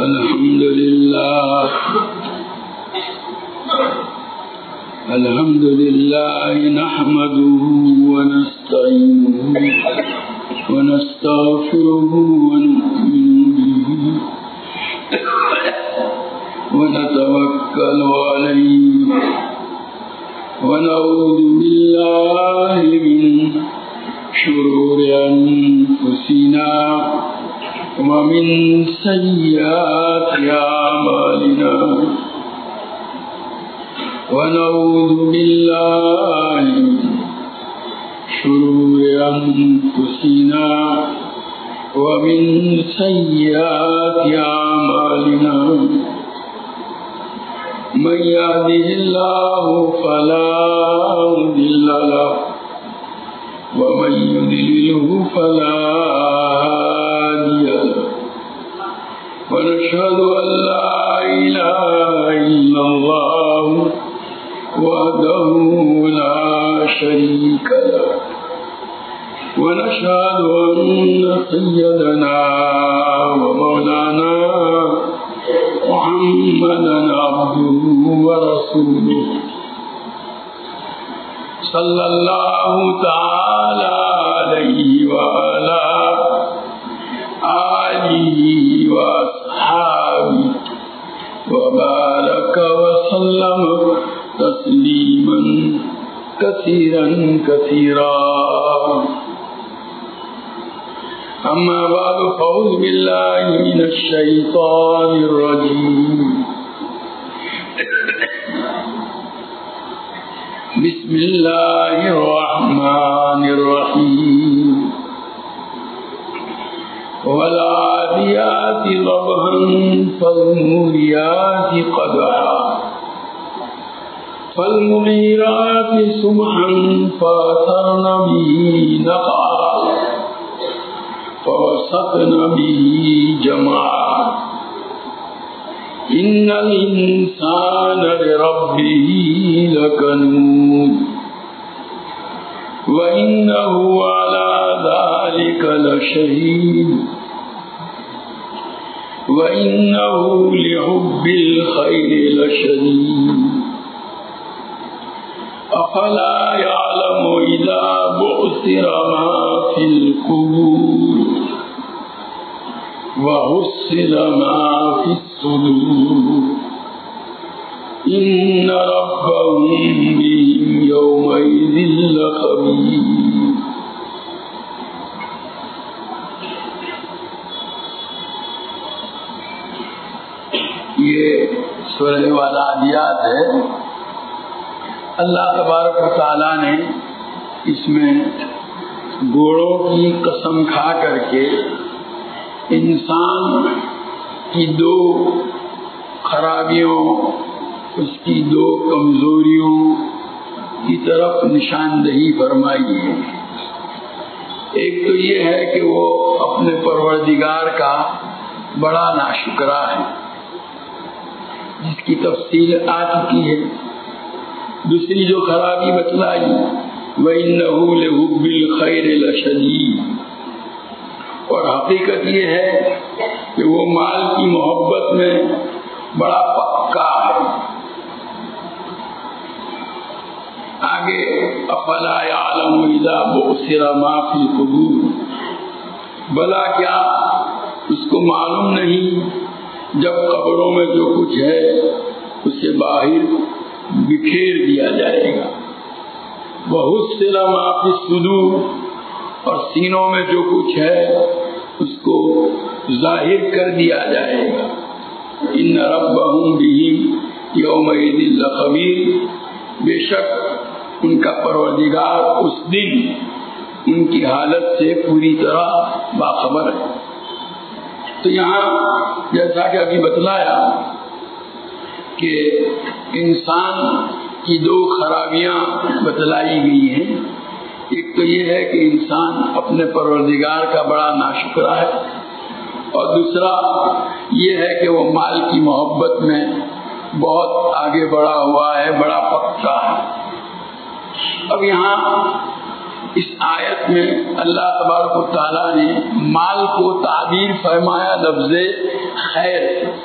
الحمد لله نحمده ونستعينه ونستغفره ونؤمن به ونتوكل عليه ونعوذ بالله من شرور أنفسنا ومن سيئات أعمالنا ونعوذ بالله من شرور أنفسنا ومن سيئات أعمالنا من يهده الله فلا مضل له ومن يضلله فلا هادي له ونشهد أن لا إله إلا الله وحده لا شريك له ونشهد أن سيدنا ومولانا محمدا عبده ورسوله صلى الله تعالى عليه وعلى آله وأصحابه وبارك وسلم تسليما كثيرا كثيرا. أما بعد فأعوذ بالله من الشيطان الرجيم. بسم الله الرحمن الرحيم. والعاديات ضبحا فالموريات قدحا فالمغيرات صبحا فأثرن به نقعا فوسطن به جمعا إن الإنسان لربه لكنود وإنه على ذلك لشهيد وإنه لحب الخير لشديد أفلا يعلم إذا بعثر ما في القبور وحصل ما في الصدور إن ربهم بهم يومئذ لخبير. یہ سورہ والعادیات ہے. اللہ تبارک و تعالیٰ نے اس میں گھوڑوں کی قسم کھا کر کے انسان کی دو خرابیوں، اس کی دو کمزوریوں کی طرف نشاندہی فرمائی ہے. ایک تو یہ ہے کہ وہ اپنے پروردگار کا بڑا ناشکرا ہے، جس کی تفصیل آ چکی ہے. دوسری جو خرابی بتلائی وَإِنَّهُ لِحُبِّ الْخَيْرِ لَشَدِيدٌ، اور حقیقت یہ ہے کہ وہ مال کی محبت میں بڑا پکا ہے. آگے افلا یعلم اذا بعثر ما فی القبور، بلا کیا اس کو معلوم نہیں جب قبروں میں جو کچھ ہے اسے باہر بکھیر دیا جائے گا. وحصل ما فی الصدور، اور سینوں میں جو کچھ ہے اس کو ظاہر کر دیا جائے گا. ان ربهم بهم یومئذ لخبیر، بے شک ان کا پروردگار اس دن ان کی حالت سے پوری طرح باخبر ہے. تو یہاں جیسا کہ ابھی بتلایا کہ انسان کی دو خرابیاں بتلائی گئی ہیں. ایک تو یہ ہے کہ انسان اپنے پروردگار کا بڑا ناشکرا ہے، اور دوسرا یہ ہے کہ وہ مال کی محبت میں بہت آگے بڑھا ہوا ہے، بڑا پکا ہے. اب یہاں اس آیت میں اللہ تبارک و تعالیٰ نے مال کو تعبیر فرمایا لفظ خیر.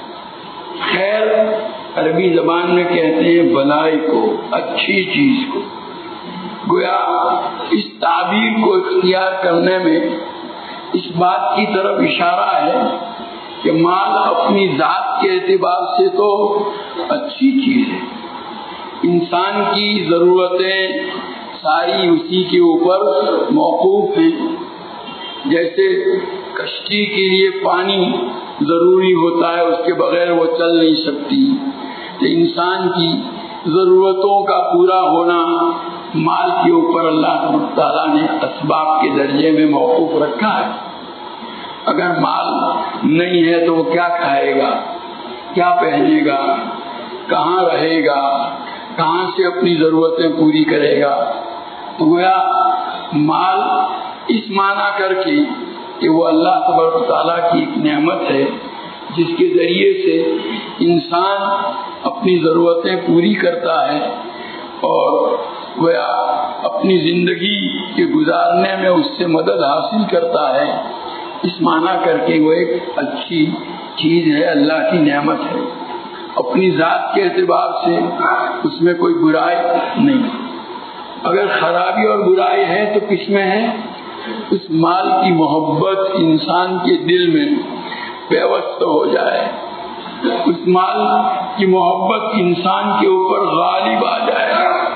عربی زبان میں کہتے ہیں بلائی کو، اچھی چیز کو۔ گویا اس تعبیر کو اختیار کرنے میں اس بات کی طرف اشارہ ہے کہ مال اپنی ذات کے اعتبار سے تو اچھی چیز ہے، انسان کی ضرورتیں ساری اسی کے اوپر موقوف ہیں۔ جیسے کشتی کے لیے پانی ضروری ہوتا ہے، اس کے بغیر وہ چل نہیں سکتی، تو انسان کی ضرورتوں کا پورا ہونا مال کے اوپر اللہ تعالیٰ نے اسباب کے درجے میں موقوف رکھا ہے۔ اگر مال نہیں ہے تو وہ کیا کھائے گا، کیا پہنے گا، کہاں رہے گا، کہاں سے اپنی ضرورتیں پوری کرے گا؟ تو گویا مال اس معنی کر کے کہ وہ اللہ تبارک و تعالیٰ کی ایک نعمت ہے جس کے ذریعے سے انسان اپنی ضرورتیں پوری کرتا ہے اور گویا اپنی زندگی کے گزارنے میں اس سے مدد حاصل کرتا ہے، اس معنی کر کے وہ ایک اچھی چیز ہے، اللہ کی نعمت ہے۔ اپنی ذات کے اعتبار سے اس میں کوئی برائی نہیں۔ اگر خرابی اور برائی ہے تو کس میں ہے؟ اس مال کی محبت انسان کے دل میں پیوست ہو جائے، اس مال کی محبت انسان کے اوپر غالب آ جائے،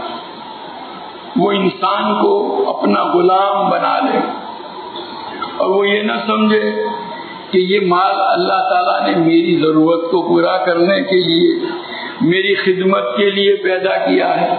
وہ انسان کو اپنا غلام بنا لے اور وہ یہ نہ سمجھے کہ یہ مال اللہ تعالیٰ نے میری ضرورت کو پورا کرنے کے لیے، میری خدمت کے لیے پیدا کیا ہے،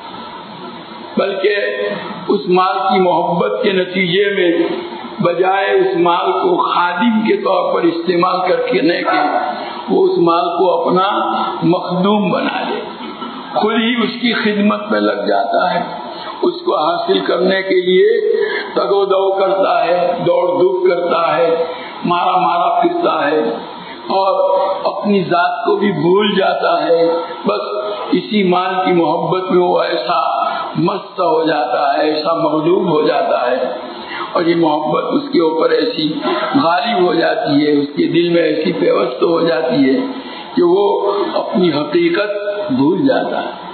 بلکہ اس مال کی محبت کے نتیجے میں بجائے اس مال کو خادم کے طور پر استعمال کرنے کے، وہ اس مال کو اپنا مخدوم بنا لے، خود ہی اس کی خدمت میں لگ جاتا ہے، اس کو حاصل کرنے کے لیے تگ و دو کرتا ہے، دوڑ دھوپ کرتا ہے، مارا مارا پھرتا ہے اور اپنی ذات کو بھی بھول جاتا ہے۔ بس اسی مال کی محبت میں وہ ایسا مست ہو جاتا ہے، ایسا مغلوب ہو جاتا ہے اور یہ محبت اس کے اوپر ایسی غالب ہو جاتی ہے، اس کے دل میں ایسی پیوست ہو جاتی ہے کہ وہ اپنی حقیقت بھول جاتا ہے۔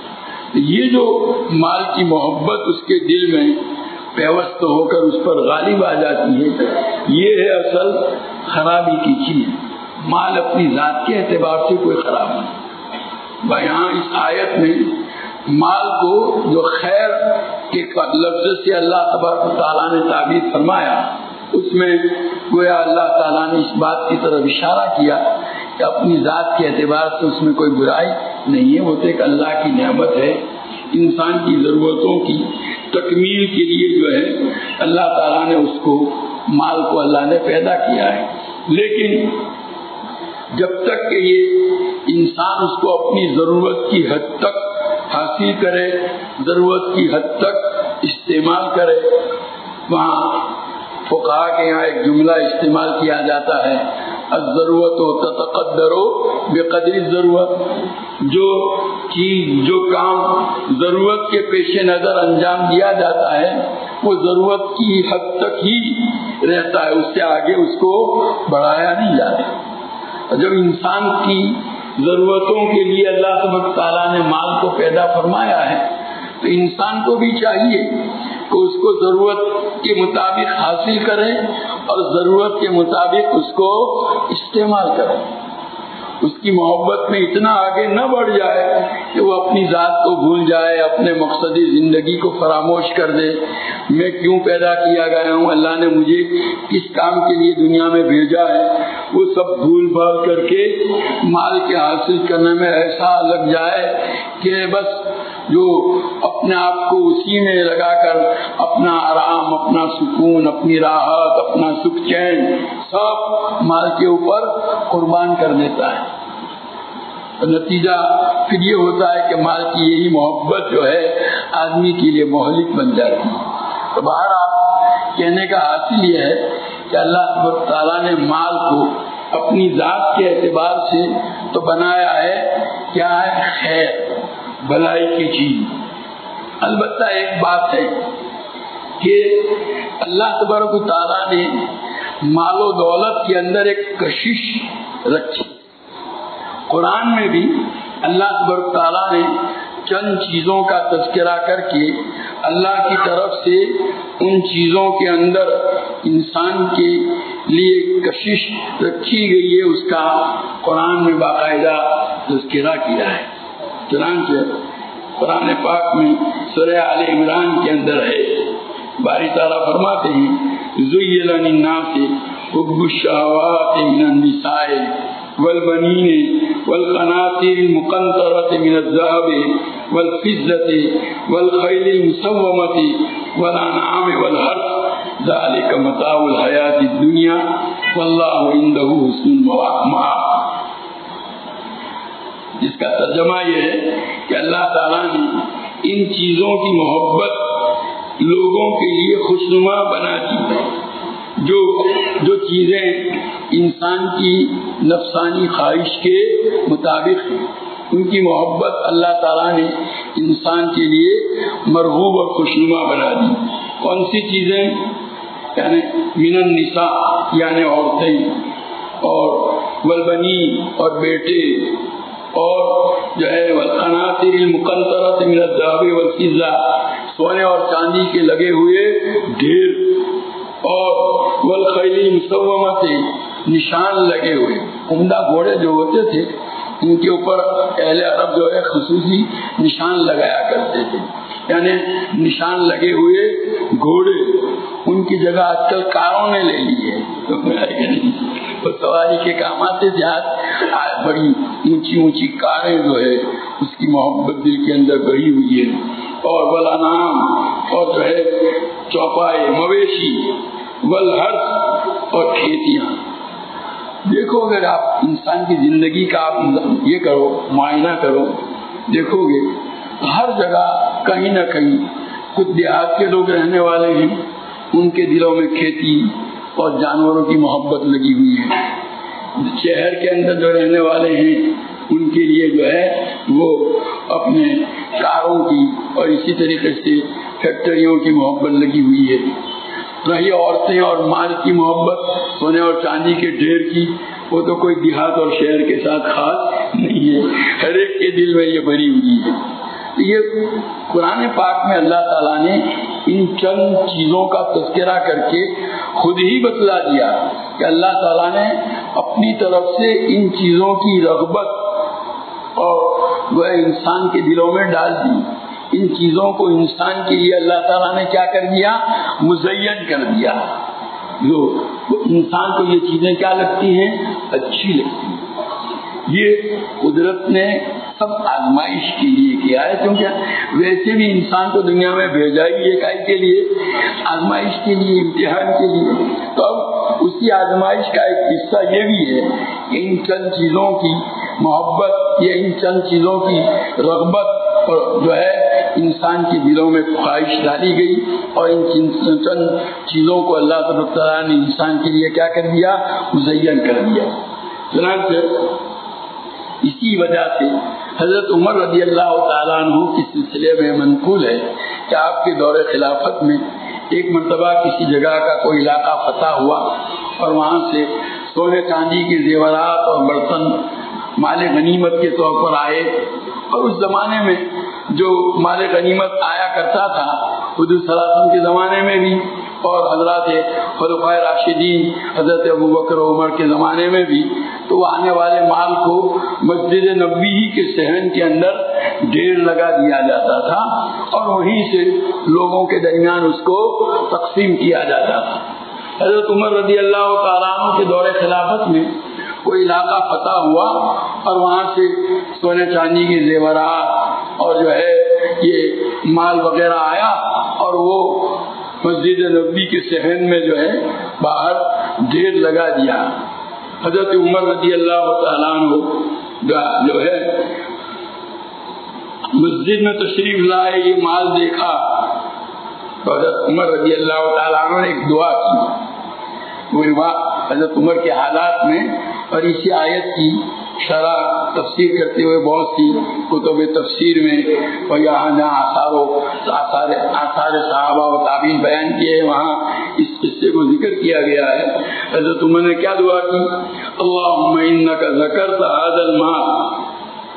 یہ جو مال کی محبت اس کے دل میں پیوست ہو کر اس پر غالب آ جاتی ہے، یہ ہے اصل خرابی کی چیز۔ مال اپنی ذات کے اعتبار سے کوئی خراب نہیں۔ یہاں اس آیت میں مال کو جو خیر کے لفظ سے اللہ تبارک و تعالیٰ نے تعبیر فرمایا، اس میں گویا اللہ تعالیٰ نے اس بات کی طرف اشارہ کیا کہ اپنی ذات کے اعتبار سے اس میں کوئی برائی نہیں ہے، وہ تو ایک اللہ کی نعمت ہے۔ انسان کی ضرورتوں کی تکمیل کے لیے جو ہے اللہ تعالیٰ نے اس کو، مال کو اللہ نے پیدا کیا ہے، لیکن جب تک کہ یہ انسان اس کو اپنی ضرورت کی حد تک حاصل کرے، ضرورت کی حد تک استعمال کرے، وہاں فقہا کے یہاں ایک جملہ استعمال کیا جاتا ہے، الضرورت تتقدر بقدر الضرورت، جو چیز، جو کام ضرورت کے پیش نظر انجام دیا جاتا ہے وہ ضرورت کی حد تک ہی رہتا ہے، اس سے آگے اس کو بڑھایا نہیں جاتا۔ جب انسان کی ضرورتوں کے لیے اللہ تبارک تعالیٰ نے مال کو پیدا فرمایا ہے تو انسان کو بھی چاہیے کہ اس کو ضرورت کے مطابق حاصل کرے اور ضرورت کے مطابق اس کو استعمال کرے، اس کی محبت میں اتنا آگے نہ بڑھ جائے کہ وہ اپنی ذات کو بھول جائے، اپنے مقصدی زندگی کو فراموش کر دے، میں کیوں پیدا کیا گیا ہوں، اللہ نے مجھے کس کام کے لیے دنیا میں بھیجا ہے، وہ سب بھول بھال کر کے مال کے حاصل کرنے میں ایسا لگ جائے کہ بس جو اپنے آپ کو اسی میں لگا کر اپنا آرام، اپنا سکون، اپنی راحت، اپنا سکھ چین سب مال کے اوپر قربان کر دیتا ہے۔ نتیجہ پھر یہ ہوتا ہے کہ مال کی یہی محبت جو ہے آدمی کے لیے مہلک بن جاتی ہے۔ تو بہرحال کہنے کا حاصل یہ ہے کہ اللہ تبارک تعالیٰ نے مال کو اپنی ذات کے اعتبار سے تو بنایا ہے، کیا ہے؟ خیر، بھلائی کی چیز۔ البتہ ایک بات ہے کہ اللہ تبارک و تعالیٰ نے مال و دولت کے اندر ایک کشش رکھی۔ قرآن میں بھی اللہ تبارک تعالیٰ نے چند چیزوں کا تذکرہ کر کے اللہ کی طرف سے ان چیزوں کے اندر انسان کے لیے کشش رکھی گئی ہے، اس کا قرآن میں باقاعدہ تذکرہ کیا ہے۔ چنانچہ قرآن پاک میں سورہ آل عمران کے اندر ہے، باری تعالیٰ فرماتے ہیں زُيِّنَ لِلنَّاسِ حُبُّ الشَّهَوَاتِ مِنَ النِّسَاءِ وَالْبَنِينَ وَالْقَنَاطِيرِ الْمُقَنطَرَةِ مِنَ الذَّهَبِ وَالْفِضَّةِ وَالْخَيْلِ الْمُسَوَّمَةِ وَالْأَنْعَامِ وَالْحَرْثِ ذَلِكَ مَتَاعُ الْحَيَاةِ الدُّنْيَا وَاللَّهُ عِندَهُ حُسْنُ الْمَآبِ۔ جس کا ترجمہ یہ ہے کہ اللہ تعالیٰ نے ان چیزوں کی محبت لوگوں کے لیے خوشنما بنا دی ہے، جو چیزیں انسان کی نفسانی خواہش کے مطابق ہیں، ان کی محبت اللہ تعالیٰ نے انسان کے لیے مرغوب اور خوشنما بنا دی۔ کون سی چیزیں؟ یعنی من النساء یعنی عورتیں، اور والبنی اور بیٹے، اور جو ہے والقناطیر المقنطرۃ من الذهب والفضہ سونے اور چاندی کے لگے ہوئے ڈھیر، اور والخیل المسومۃ نشان لگے ہوئے، عمدہ گھوڑے جو ہوتے تھے ان کے اوپر اہل عرب جو ہے خصوصی نشان لگایا کرتے تھے، یعنی نشان لگے ہوئے گھوڑے، ان کی جگہ آج کل کاروں نے لے لی ہے، وہ سواری کے کام آتے تھے، آج بڑی اونچی اونچی کاریں جو ہے اس کی محبت دل کے اندر بڑھی ہوئی ہے، اور والانعام اور جو ہے چوپائے مویشی، والحرث اور کھیتیاں۔ دیکھو اگر آپ انسان کی زندگی کا آپ یہ کرو، معائنہ کرو، دیکھو گے ہر جگہ کہیں نہ کہیں خود دیہات کے لوگ رہنے والے ہیں، ان کے دلوں میں کھیتی اور جانوروں کی محبت لگی ہوئی ہے، شہر کے اندر جو رہنے والے ہیں ان کے لیے جو ہے وہ اپنے کاروں کی اور اسی طریقے سے فیکٹریوں کی محبت لگی ہوئی ہے۔ رہی عورتیں اور مال کی محبت، سونے اور چاندی کے ڈھیر کی، وہ تو کوئی دیہات اور شہر کے ساتھ خاص نہیں ہے، ہر ایک کے دل میں یہ بھری ہوئی ہے۔ یہ قرآن پاک میں اللہ تعالیٰ نے ان چند چیزوں کا تذکرہ کر کے خود ہی بتلا دیا کہ اللہ تعالیٰ نے اپنی طرف سے ان چیزوں کی رغبت اور وہ انسان کے دلوں میں ڈال دی۔ ان چیزوں کو انسان کے لیے اللہ تعالیٰ نے کیا کر دیا؟ مزین کر دیا۔ جو انسان کو یہ چیزیں کیا لگتی ہیں؟ اچھی لگتی ہیں۔ یہ قدرت نے سب آزمائش کے لیے کیا ہے، کیونکہ ویسے بھی انسان کو دنیا میں بھیجا ہی ایک کے لیے، آزمائش کے لیے، امتحان کے لیے۔ تو اب اسی آزمائش کا ایک حصہ یہ بھی ہے کہ ان چند چیزوں کی محبت یا ان چند چیزوں کی رغبت جو ہے انسان کے دلوں میں خواہش ڈالی گئی، اور ان چند چیزوں کو اللہ تعالیٰ نے انسان کے لیے کیا کر دیا؟ مزین کر دیا۔ چنانچہ اسی وجہ سے حضرت عمر رضی اللہ تعالیٰ عنہ کے سلسلے میں منقول ہے کہ آپ کے دور خلافت میں ایک مرتبہ کسی جگہ کا کوئی علاقہ فتح ہوا، اور وہاں سے سونے چاندی کے زیورات اور برتن مال غنیمت کے طور پر آئے، اور اس زمانے میں جو مال غنیمت آیا کرتا تھا حضور صلی اللہ علیہ وسلم کے زمانے میں بھی، اور حضرات خلفائے راشدین حضرت ابوبکر و عمر کے زمانے میں بھی، تو وہ آنے والے مال کو مسجد نبوی ہی کے صحن کے اندر ڈھیر لگا دیا جاتا تھا، اور وہیں سے لوگوں کے درمیان اس کو تقسیم کیا جاتا تھا۔ حضرت عمر رضی اللہ تعالیٰ عنہ کے دور خلافت میں کوئی علاقہ فتح ہوا، اور وہاں سے سونے چاندی کے زیورات اور جو ہے یہ مال وغیرہ آیا، اور وہ مسجد نبوی کے صحن میں جو ہے باہر ڈھیر لگا دیا۔ حضرت عمر رضی اللہ تعالیٰ عنہ جو ہے مسجد میں تشریف لائے، یہ مال دیکھا، تو حضرت عمر رضی اللہ تعالیٰ عنہ نے ایک دعا کی۔ وہ حضرت عمر کے حالات میں اور اسی آیت کی شرح تفسیر کرتے ہوئے بہت سی کتب تفسیر میں اور یہاں جہاں آثار صحابہ و تابعین بیان کیے ہیں وہاں اس قصے کو ذکر کیا گیا ہے۔ حضرت عمر نے کیا دعا کی؟ اللہم انک ذکرت ھذا المال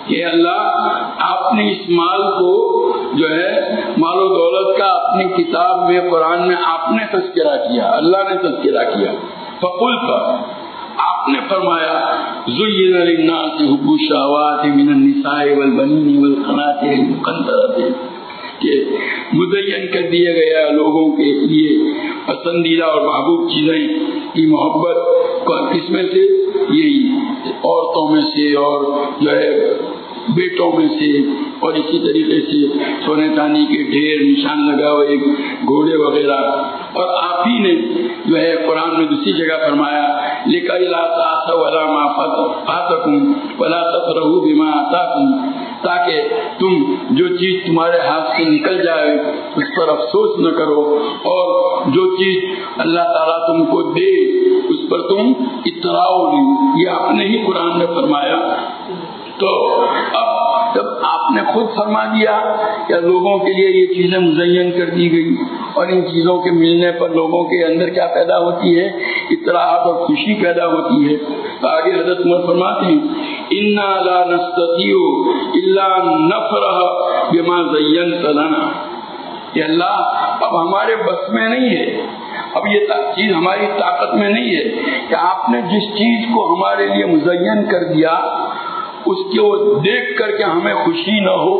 کہ اللہ آپ نے اس مال کو جو ہے مال و دولت کا اپنی کتاب میں قرآن میں آپ نے تذکرہ کیا، اللہ نے تذکرہ کیا. فقلت آپ نے فرمایا زین للناس حب الشہوات من النساء والبنین والقناطر المقنطرۃ، کہ مزین کر دیا گیا لوگوں کے لیے پسندیدہ اور محبوب چیزیں کی محبت کس میں سے؟ یہی عورتوں میں سے اور جو ہے بیٹوں میں سے، اور اسی طریقے سے سونے چاندی کے ڈھیر، نشان لگا ہوئے گھوڑے وغیرہ. اور آپ ہی نے جو ہے قرآن میں دوسری جگہ فرمایا لِكَيْ لَا تَأْسَوْا عَلَىٰ مَا فَاتَكُمْ وَلَا تَفْرَحُوا بِمَا آتَاكُمْ، تاکہ تم جو چیز تمہارے ہاتھ سے نکل جائے اس پر افسوس نہ کرو، اور جو چیز اللہ تعالیٰ تم کو دے اس پر تم اطراؤ نہیں. یہ آپ نے ہی قرآن میں فرمایا. تو اب جب آپ نے خود فرما دیا کہ لوگوں کے لیے یہ چیزیں مزین کر دی گئی، اور ان چیزوں کے ملنے پر لوگوں کے اندر کیا پیدا ہوتی ہے؟ اطراحت اور خوشی پیدا ہوتی ہے. تو آگے حضرت عمر فرماتے ہیں اِنَّا لَا نَسْتَطِيعُ إِلَّا أَن نَفْرَحَ بِمَا زَيَّنْتَ لَنَا، کہ اللہ اب ہمارے بس میں نہیں ہے، اب یہ چیز ہماری طاقت میں نہیں ہے کہ آپ نے جس چیز کو ہمارے لیے مزین کر دیا اس کو دیکھ کر کے ہمیں خوشی نہ ہو.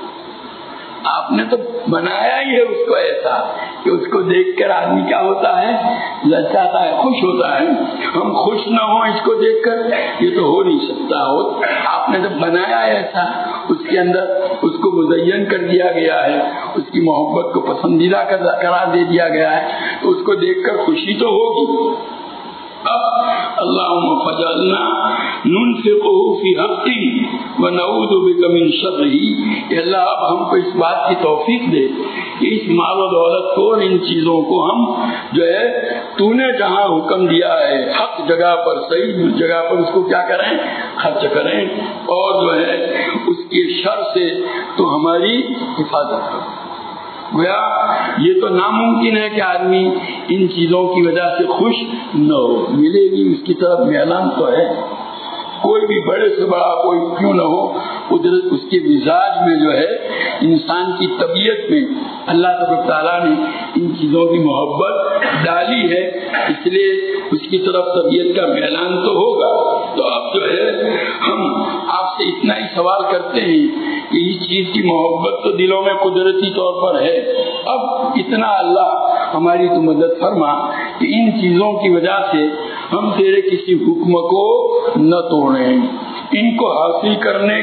آپ نے تو بنایا ہی ہے اس کو ایسا کہ اس کو دیکھ کر آدمی کیا ہوتا ہے؟ للچاتا ہے، خوش ہوتا ہے. ہم خوش نہ ہوں اس کو دیکھ کر، یہ تو ہو نہیں سکتا. آپ نے تو بنایا ہے ایسا، اس کے اندر اس کو مزین کر دیا گیا ہے، اس کی محبت کو پسندیدہ قرار دے دیا گیا ہے، تو اس کو دیکھ کر خوشی تو ہوگی. اب اللہم فجعلنا ننفقہ فی حقہ ونعوذ بک من شرہ، کہ اللہ اب ہم کو اس بات کی توفیق دے کہ اس مال و دولت کو اور ان چیزوں کو ہم جو ہے تو نے جہاں حکم دیا ہے حق جگہ پر، صحیح جگہ پر اس کو کیا کریں؟ خرچ کریں، اور جو ہے اس کے شر سے تو ہماری حفاظت کریں. گویا یہ تو ناممکن ہے کہ آدمی ان چیزوں کی وجہ سے خوش نہ ہو. ملے گی اس کی طرف میلان تو ہے، کوئی بھی بڑے سے بڑا کوئی کیوں نہ ہو، قدرت اس کے مزاج میں جو ہے انسان کی طبیعت میں اللہ تبارک تعالیٰ نے ان چیزوں کی محبت ڈالی ہے، اس لیے اس کی طرف طبیعت کا میلان تو ہوگا. تو اب جو ہے ہم آپ سے اتنا ہی سوال کرتے ہیں کہ اس چیز کی محبت تو دلوں میں قدرتی طور پر ہے، اب اتنا اللہ ہماری تو مدد فرما کہ ان چیزوں کی وجہ سے ہم تیرے کسی حکم کو نہ توڑیں. ان کو حاصل کرنے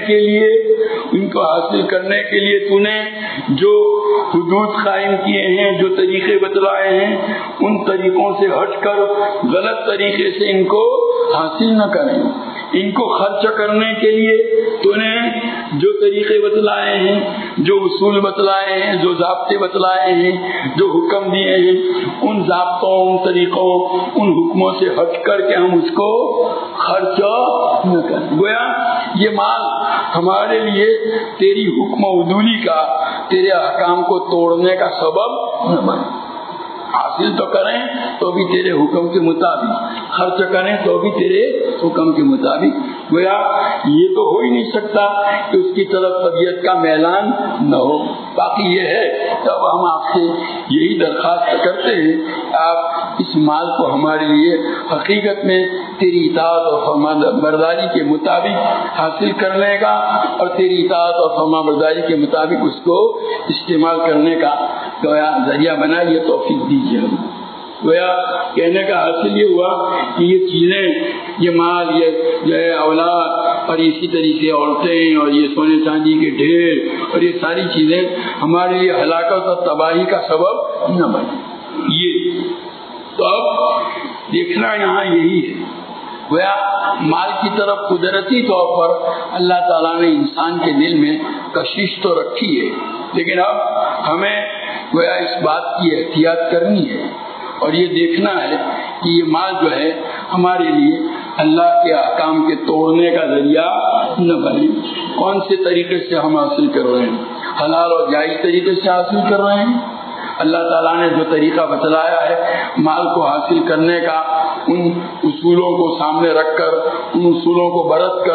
کے لیے تو نے جو حدود قائم کیے ہیں، جو طریقے بتلائے ہیں، ان طریقوں سے ہٹ کر غلط طریقے سے ان کو حاصل نہ کریں. ان کو خرچ کرنے کے لیے تو نے جو طریقے بتلائے ہیں، جو اصول بتلائے ہیں، جو ضابطے بتلائے ہیں، جو حکم دیے ہیں، ان ضابطوں، ان طریقوں، ان حکموں سے ہٹ کر کے ہم اس کو خرچ نہ کریں. گویا یہ مال ہمارے لیے تیری حکم عدولی کا، تیرے احکام کو توڑنے کا سبب نہ بنے. حاصل تو کریں تو بھی تیرے حکم کے مطابق، خرچ کریں تو بھی تیرے حکم کے مطابق. گویا یہ تو ہو ہی نہیں سکتا کہ اس کی طرف طبیعت کا میلان نہ ہو. باقی یہ ہے کہ اب ہم آپ سے یہی درخواست کرتے ہیں کہ آپ اس مال کو ہمارے لیے حقیقت میں تیری اطاعت اور فرما برداری کے مطابق حاصل کرنے کا، اور تیری اطاعت اور فرما برداری کے مطابق اس کو استعمال کرنے کا گویا ذریعہ بنا. یہ توفیق دیجیے. گویا کہنے کا حاصل یہ ہوا کہ یہ چیزیں، یہ مال، یہ جو ہے اولاد، اور اسی طریقے عورتیں، اور یہ سونے چاندی کے ڈھیر، اور یہ ساری چیزیں ہمارے لیے ہلاکت اور تباہی کا سبب نہ بنے. یہ تو اب دیکھنا یہاں یہی ہے. گویا مال کی طرف قدرتی طور پر اللہ تعالیٰ نے انسان کے دل میں کشش تو رکھی ہے، لیکن اب ہمیں گویا اس بات کی احتیاط کرنی ہے اور یہ دیکھنا ہے کہ یہ مال جو ہے ہمارے لیے اللہ کے احکام کے توڑنے کا ذریعہ نہ بنے. کون سے طریقے سے ہم حاصل کر رہے ہیں؟ حلال اور جائز طریقے سے حاصل کر رہے ہیں. اللہ تعالیٰ نے جو طریقہ بتلایا ہے مال کو حاصل کرنے کا، ان اصولوں کو سامنے رکھ کر، ان اصولوں کو برت کر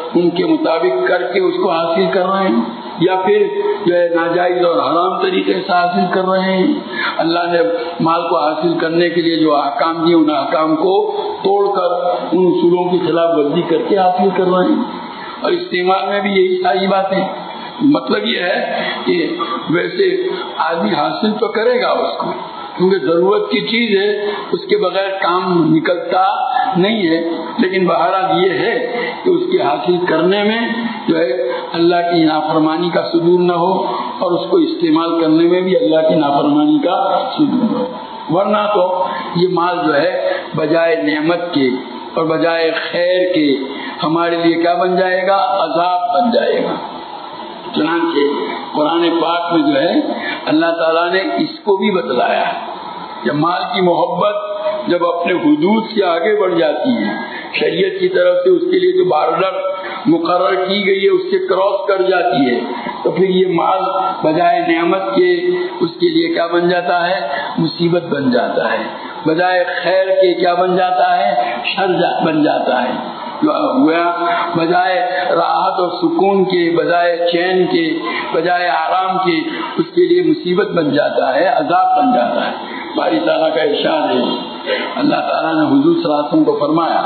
ان کے مطابق کر کے اس کو حاصل کر رہے ہیں، یا پھر جو ہے ناجائز اور حرام طریقے سے حاصل کر رہے ہیں۔ اللہ نے مال کو حاصل کرنے کے لیے جو احکام دیے ان احکام کو توڑ کر ان اصولوں کی خلاف ورزی کر کے حاصل کر رہے ہیں۔ اور استعمال میں بھی یہی ساری باتیں، مطلب یہ ہے کہ ویسے آدمی حاصل تو کرے گا اس کو، کیونکہ ضرورت کی چیز ہے، اس کے بغیر کام نکلتا نہیں ہے، لیکن بہرحال یہ ہے کہ اس کے حاصل کرنے میں جو ہے اللہ کی نافرمانی کا صدور نہ ہو، اور اس کو استعمال کرنے میں بھی اللہ کی نافرمانی کا صدور نہ ہو، ورنہ تو یہ مال جو ہے بجائے نعمت کے اور بجائے خیر کے ہمارے لیے کیا بن جائے گا؟ عذاب بن جائے گا۔ چنانچہ قرآن پاک میں جو ہے اللہ تعالیٰ نے اس کو بھی بتلایا ہے کہ مال کی محبت جب اپنے حدود سے آگے بڑھ جاتی ہے، شریعت کی طرف سے اس کے لیے جو بارڈر مقرر کی گئی ہے اس سے کراس کر جاتی ہے، تو پھر یہ مال بجائے نعمت کے اس کے لیے کیا بن جاتا ہے؟ مصیبت بن جاتا ہے، بجائے خیر کے کیا بن جاتا ہے؟ شر بن جاتا ہے، بجائے راحت اور سکون کے، بجائے چین کے، بجائے آرام کے اس کے لیے مصیبت بن جاتا ہے، عذاب بن جاتا ہے۔ باری تعالیٰ کا ارشاد ہے، اللہ تعالیٰ نے حضور صلی اللہ علیہ وسلم کو فرمایا،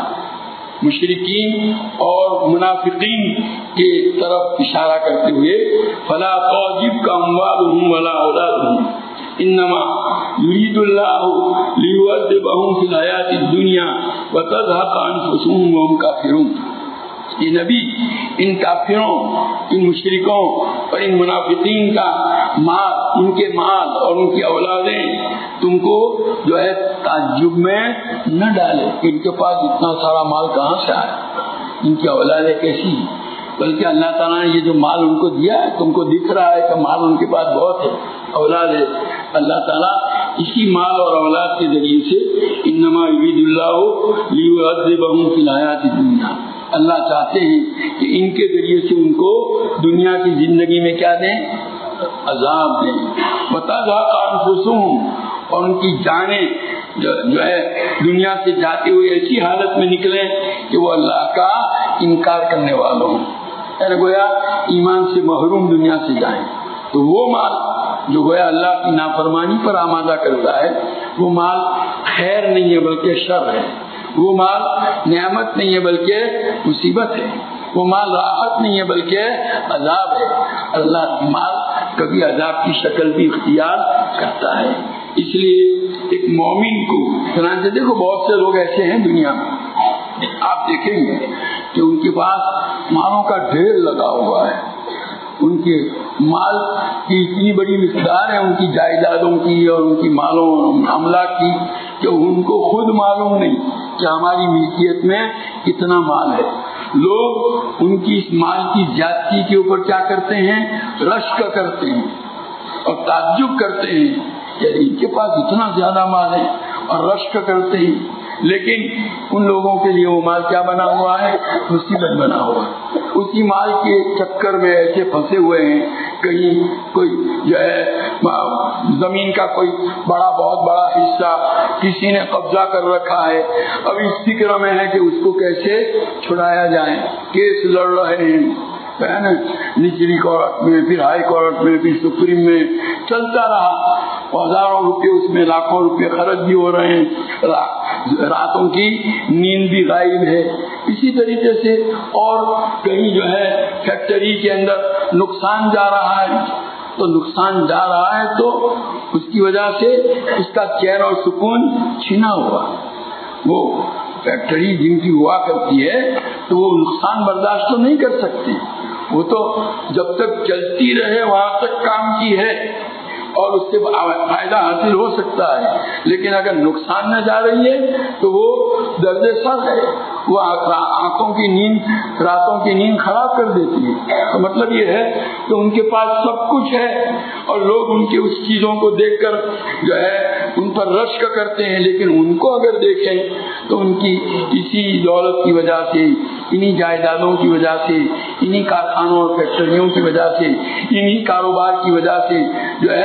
مشرکین اور منافقین کی طرف اشارہ کرتے ہوئے، فلا تعجبک اموالهم ولا اولادهم انما یرید اللہ لیعذبهم فی الحیاۃ الدنیا وتزہق انفسهم وهم کافرون۔ یہ نبی ان کافروں، ان مشرکوں اور ان منافقین کا مال، ان کے مال اور ان کی اولادیں تم کو جو ہے تعجب میں نہ ڈالے کہ ان کے پاس اتنا سارا مال کہاں سے آیا، ان کی اولادیں کیسی ہیں، بلکہ اللہ تعالیٰ نے یہ جو مال ان کو دیا ہے، تم کو دکھ رہا ہے کہ مال ان کے پاس بہت ہے، اولاد ہے، اللہ تعالیٰ اسی مال اور اولاد کے ذریعے سے انما یرید اللہ لیعذبهم فی الحیاۃ الدنیا، اللہ چاہتے ہیں کہ ان کے ذریعے سے ان کو دنیا کی زندگی میں کیا دیں؟ عذاب دیں، وتزہق انفسهم، اور ان کی جانیں جو ہے دنیا سے جاتے ہوئے ایسی حالت میں نکلیں کہ وہ اللہ کا انکار کرنے والوں ہوں، گویا ایمان سے محروم دنیا سے جائیں۔ تو وہ مال جو گویا اللہ کی نافرمانی پر آمادہ کرتا ہے، وہ مال خیر نہیں ہے بلکہ شر ہے، وہ مال نعمت نہیں ہے بلکہ مصیبت ہے، وہ مال راحت نہیں ہے بلکہ عذاب ہے۔ اللہ مال کبھی عذاب کی شکل بھی اختیار کرتا ہے، اس لیے ایک مومن کو، چنانچہ دیکھو بہت سے لوگ ایسے ہیں دنیا میں، آپ دیکھیں گے کہ ان کے پاس مالوں کا ڈھیر لگا ہوا ہے، ان کے مال کی اتنی بڑی مقدار ہے ان کی جائیدادوں کی اور ان کی مالوں املاک کی کہ ان کو خود معلوم نہیں کہ ہماری ملکیت میں کتنا مال ہے۔ لوگ ان کی اس مال کی زیادتی کے اوپر کیا کرتے ہیں؟ رشک کرتے ہیں اور تعجب کرتے ہیں کہ ان کے پاس اتنا زیادہ مال ہے، اور رشک کرتے ہیں، لیکن ان لوگوں کے لیے وہ مال کیا بنا ہوا ہے؟ مصیبت بنا ہوا ہے۔ اسی مال کے چکر میں ایسے پھنسے ہوئے ہیں، کہیں کوئی جو ہے زمین کا کوئی بہت بڑا حصہ کسی نے قبضہ کر رکھا ہے، اب اس فکر میں ہے کہ اس کو کیسے چھڑایا جائے، کیس لڑ رہے ہیں، نچلی کورٹ میں، پھر ہائی کورٹ میں، پھر سپریم میں، چلتا رہا، ہزاروں روپے اس میں، لاکھوں روپے خرچ بھی ہو رہے ہیں، راتوں کی نیند بھی غائب ہے۔ اسی طریقے سے اور کہیں جو ہے فیکٹری کے اندر نقصان جا رہا ہے، تو نقصان جا رہا ہے تو اس کی وجہ سے اس کا چین اور سکون چھینا ہوا، وہ فیکٹری جن کی ہوا کرتی ہے تو وہ نقصان برداشت تو نہیں کر سکتے، وہ تو جب تک چلتی رہے وہاں تک کام کی ہے اور اس سے فائدہ حاصل ہو سکتا ہے، لیکن اگر نقصان نہ جا رہی ہے تو وہ درد سر ہے، وہ آنکھوں کی نیند، راتوں کی نیند خراب کر دیتی ہے۔ تو مطلب یہ ہے کہ ان کے پاس سب کچھ ہے اور لوگ ان کی اس چیزوں کو دیکھ کر جو ہے ان پر رشک کرتے ہیں، لیکن ان کو اگر دیکھیں تو ان کی اسی دولت کی وجہ سے، انہی جائیدادوں کی وجہ سے، انہی کارخانوں اور فیکٹریوں کی وجہ سے، انہی کاروبار کی وجہ سے جو ہے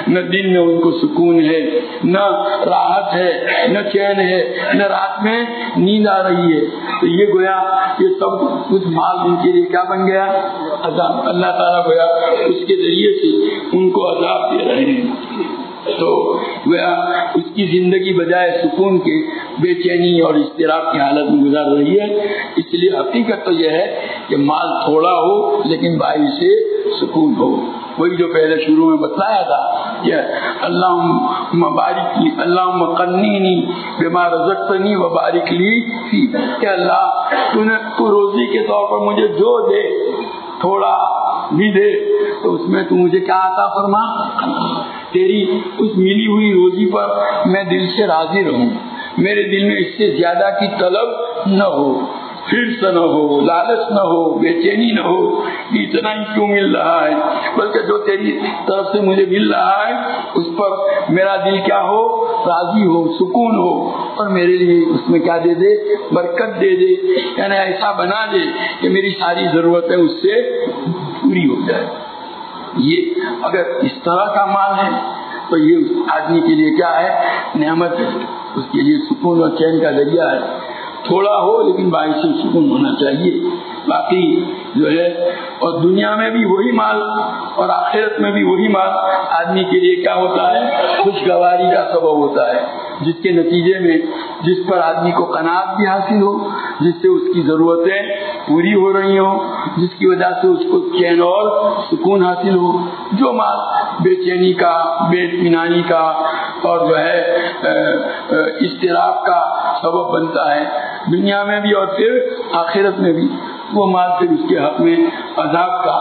نہ دن میں ان کو سکون ہے، نہ راحت ہے، نہ چین ہے، نہ رات میں نیند آ رہی ہے. تو یہ گویا یہ سب کچھ مال ان کے لیے کیا بن گیا؟ عذاب. اللہ تعالیٰ گویا اس کے ذریعے سے ان کو عذاب دے رہے ہیں. تو گویا اس کی زندگی بجائے سکون کے بے چینی اور اضطراب کی حالت میں گزار رہی ہے. اس لیے حقیقت تو یہ ہے کہ مال تھوڑا ہو لیکن باعث سے سکون ہو. وہی جو پہلے شروع میں بتلایا تھا کہ اللہم بارک لی، اللہم قنینی بما رزقتنی وبارک لی فی، کہ اللہ تو روزی کے طور پر مجھے جو دے، تھوڑا بھی دے، تو اس میں تو مجھے کیا عطا فرما، تیری اس ملی ہوئی روزی پر میں دل سے راضی رہوں، میرے دل میں اس سے زیادہ کی طلب نہ ہو، حرص نہ ہو، لالچ نہ ہو، بے چینی نہ ہو کہ اتنا ہی کیوں مل رہا ہے، بلکہ جو تیری طرف سے مجھے مل رہا ہے اس پر میرا دل کیا ہو، راضی ہو، سکون ہو، اور میرے لیے اس میں کیا دے دے، برکت دے دے، یعنی ایسا بنا دے کہ میری ساری ضرورتیں اس سے پوری ہو جائے. یہ اگر اس طرح کا مال ہے تو یہ آدمی کے لیے کیا ہے، نعمت ہے، اس کے لیے سکون اور چین کا ذریعہ ہے. تھوڑا ہو لیکن باعث سکون ہونا چاہیے. باقی جو ہے اور دنیا میں بھی وہی مال اور آخرت میں بھی وہی مال آدمی کے لیے کیا ہوتا ہے، خوشگواری کا سبب ہوتا ہے، جس کے نتیجے میں جس پر آدمی کو قناعت بھی حاصل ہو، جس سے اس کی ضرورتیں پوری ہو رہی ہوں، جس کی وجہ سے اس کو چین اور سکون حاصل ہو. جو مال بے چینی کا، بے اطمینانی کا اور جو ہے اضطراب کا سبب بنتا ہے دنیا میں بھی اور پھر آخرت میں بھی، وہ مال پھر اس کے حق میں عذاب کا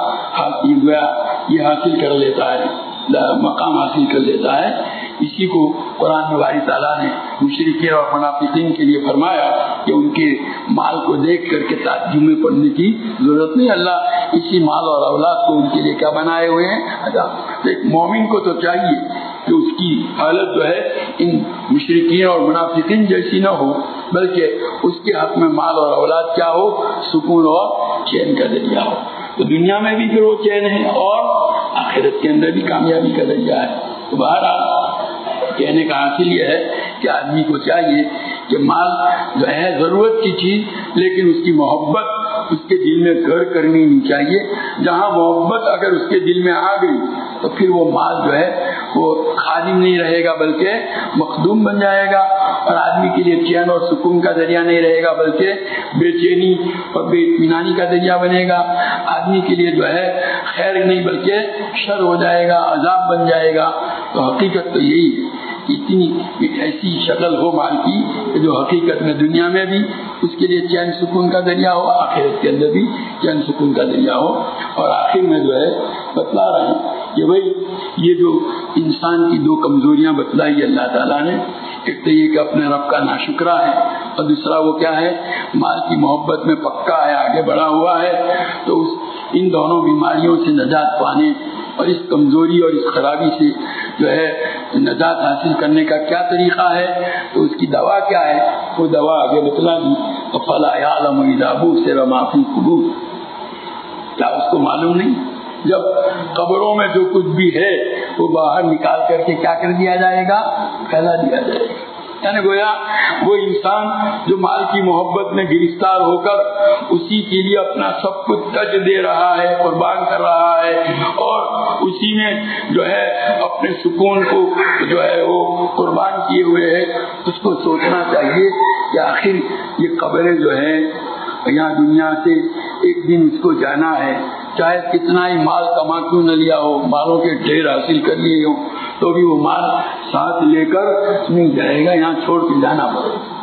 یہ حاصل کر لیتا ہے، مقام حاصل کر لیتا ہے. اسی کو قرآن میں باری تعالیٰ نے مشرکین اور منافقین کے لیے فرمایا کہ ان کے مال کو دیکھ کر کے تعجب میں پڑنے کی ضرورت نہیں. اللہ اسی مال اور اولاد کو ان کے لیے کیا بنائے ہوئے ہیں، عذاب. ایک مومن کو تو چاہیے کہ اس کی حالت جو ہے ان مشرکین اور منافقین جیسی نہ ہو، بلکہ اس کے حق میں مال اور اولاد کیا ہو، سکون اور چین کا ذریعہ ہو. تو دنیا میں بھی پھر وہ چین ہے اور آخرت کے اندر بھی کامیابی کا ذریعہ ہے. تو بہرحال کہنے کا حاصل یہ ہے کہ آدمی کو چاہیے کہ مال جو ہے ضرورت کی چیز، لیکن اس کی محبت اس کے دل میں گھر کرنی نہیں چاہیے. جہاں محبت اگر اس کے دل میں آ گئی تو پھر وہ مال جو ہے وہ خادم نہیں رہے گا بلکہ مخدوم بن جائے گا، اور آدمی کے لیے چین اور سکون کا ذریعہ نہیں رہے گا بلکہ بے چینی اور بے اطمینانی کا ذریعہ بنے گا. آدمی کے لیے جو ہے خیر نہیں بلکہ شر ہو جائے گا، عذاب بن جائے گا. تو حقیقت تو یہی ہے کہ اتنی ایسی شکل ہو مال کی کہ جو حقیقت میں دنیا میں بھی اس کے لیے چین سکون کا ذریعہ ہو، آخرت کے اندر بھی چین سکون کا ذریعہ ہو. اور آخر میں جو ہے بتلا رہے ہیں کہ بھائی یہ جو انسان کی دو کمزوریاں بتلائی اللہ تعالیٰ نے، ایک تو یہ کہ اپنے رب کا ناشکرا ہے، اور دوسرا وہ کیا ہے، مال کی محبت میں پکا ہے، آگے بڑھا ہوا ہے. تو ان دونوں بیماریوں سے نجات پانے اور اس کمزوری اور اس خرابی سے جو ہے نجات حاصل کرنے کا کیا طریقہ ہے، تو اس کی دوا کیا ہے، وہ دوا آگے بتلا دی. فَلَا يَعْلَمُ إِذَا بُعْثِرَ مَا فِي الْقُبُورِ، کیا اس کو معلوم نہیں جب قبروں میں جو کچھ بھی ہے وہ باہر نکال کر کے کیا کر دیا جائے گا، پھیلا دیا جائے گا. یعنی گویا وہ انسان جو مال کی محبت میں گرفتار ہو کر اسی کے لیے اپنا سب کچھ تج دے رہا ہے، قربان کر رہا ہے، اور اسی میں جو ہے اپنے سکون کو جو ہے وہ قربان کیے ہوئے ہے، اس کو سوچنا چاہیے کہ آخر یہ قبریں جو ہے یہاں دنیا سے ایک دن اس کو جانا ہے. چاہے کتنا ہی مال کما کیوں نہ لیا ہو، مالوں کے ڈھیر حاصل کر لیے ہوں، تو بھی وہ مال ساتھ لے کر نہیں جائے گا، یہاں چھوڑ کے جانا پڑے گا.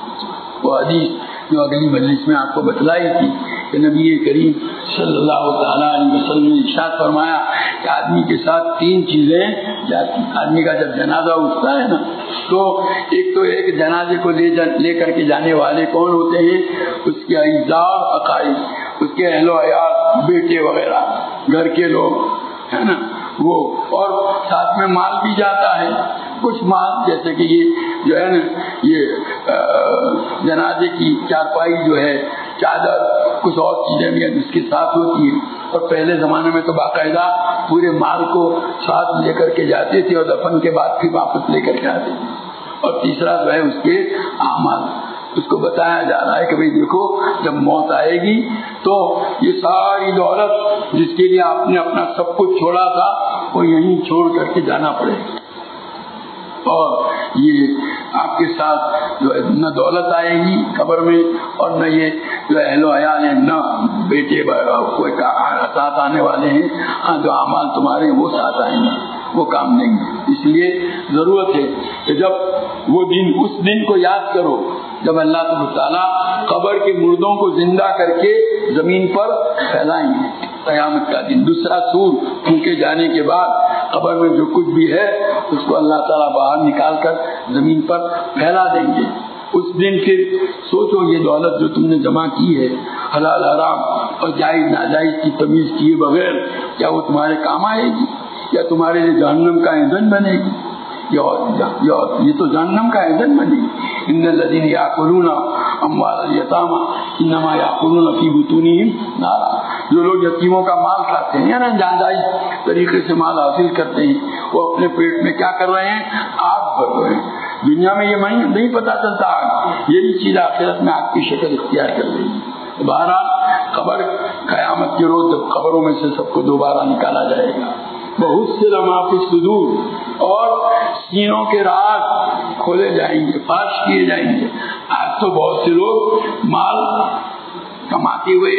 وہ حدیث جو اگلی مجلس میں آپ کو بتلائی تھی کہ نبی کریم صلی اللہ تعالیٰ علیہ وسلم نے ارشاد فرمایا کہ آدمی کے ساتھ تین چیزیں جاتی. آدمی کا جب جنازہ اٹھتا ہے نا، تو ایک تو ایک جنازے کو لے کر کے جانے والے کون ہوتے ہیں، اس کے اعزاء اور اقارب، اس کے اہل و عیال، بیٹے وغیرہ، گھر کے لوگ ہے نا وہ، اور ساتھ میں مال بھی جاتا ہے. کچھ مال جیسے کہ یہ جو ہے نا یہ جنازے کی چارپائی جو ہے، چادر کچھ اور چیزیں بھی ہیں جس کے ساتھ ہوتی ہیں. اور پہلے زمانے میں تو باقاعدہ پورے مال کو ساتھ لے کر کے جاتے تھے اور دفن کے بعد پھر واپس لے کر کے آتے تھے. اور تیسرا جو ہے اس کے اعمال اس کو بتایا جا رہا ہے کہ بھئی دیکھو جب موت آئے گی تو یہ ساری دولت جس کے لیے آپ نے اپنا سب کچھ چھوڑا تھا وہ یہیں چھوڑ کر کے جانا پڑے گا. اور یہ آپ کے ساتھ جو ہے نہ دولت آئے گی قبر میں اور نہ یہ جو اہل و عیال ہیں نہ بیٹے کوئی ساتھ آنے والے ہیں. ہاں جو اعمال تمہارے ہیں وہ ساتھ آئیں گے وہ کام نہیں ہے. اس لیے ضرورت ہے کہ جب وہ دن اس دن کو یاد کرو جب اللہ سبحانہ تعالیٰ قبر کے مردوں کو زندہ کر کے زمین پر پھیلائیں گے. قیامت کا دن دوسرا سور پھونکے جانے کے بعد قبر میں جو کچھ بھی ہے اس کو اللہ تعالیٰ باہر نکال کر زمین پر پھیلا دیں گے. اس دن پھر سوچو یہ دولت جو تم نے جمع کی ہے حلال حرام اور جائز ناجائز کی تمیز کیے بغیر کیا وہ تمہارے کام آئے گی یا تمہارے لیے جہنم کا ایندھن بنے گی؟ یہ تو جہنم کا ایندھن بنے گی. ان الذین یاکلون اموال الیتامی انما یاکلون فی بطونہم نارا. جو لوگ یتیموں کا مال کھاتے ہیں یا ناجائز طریقے سے مال حاصل کرتے ہیں وہ اپنے پیٹ میں کیا کر رہے ہیں؟ آگ بھر رہے ہیں. دنیا میں یہ نہیں پتا چلتا آگ یہی چیز آخرت میں آگ کی شکل اختیار کر رہی ہے. بہرحال قبر قیامت کے روز جب قبروں میں سے سب کو دوبارہ نکالا جائے گا بہت سے لما فی الصدور اور سینوں کے راز کھولے جائیں گے فاش کیے جائیں گے. آج تو بہت سے لوگ مال کماتے ہوئے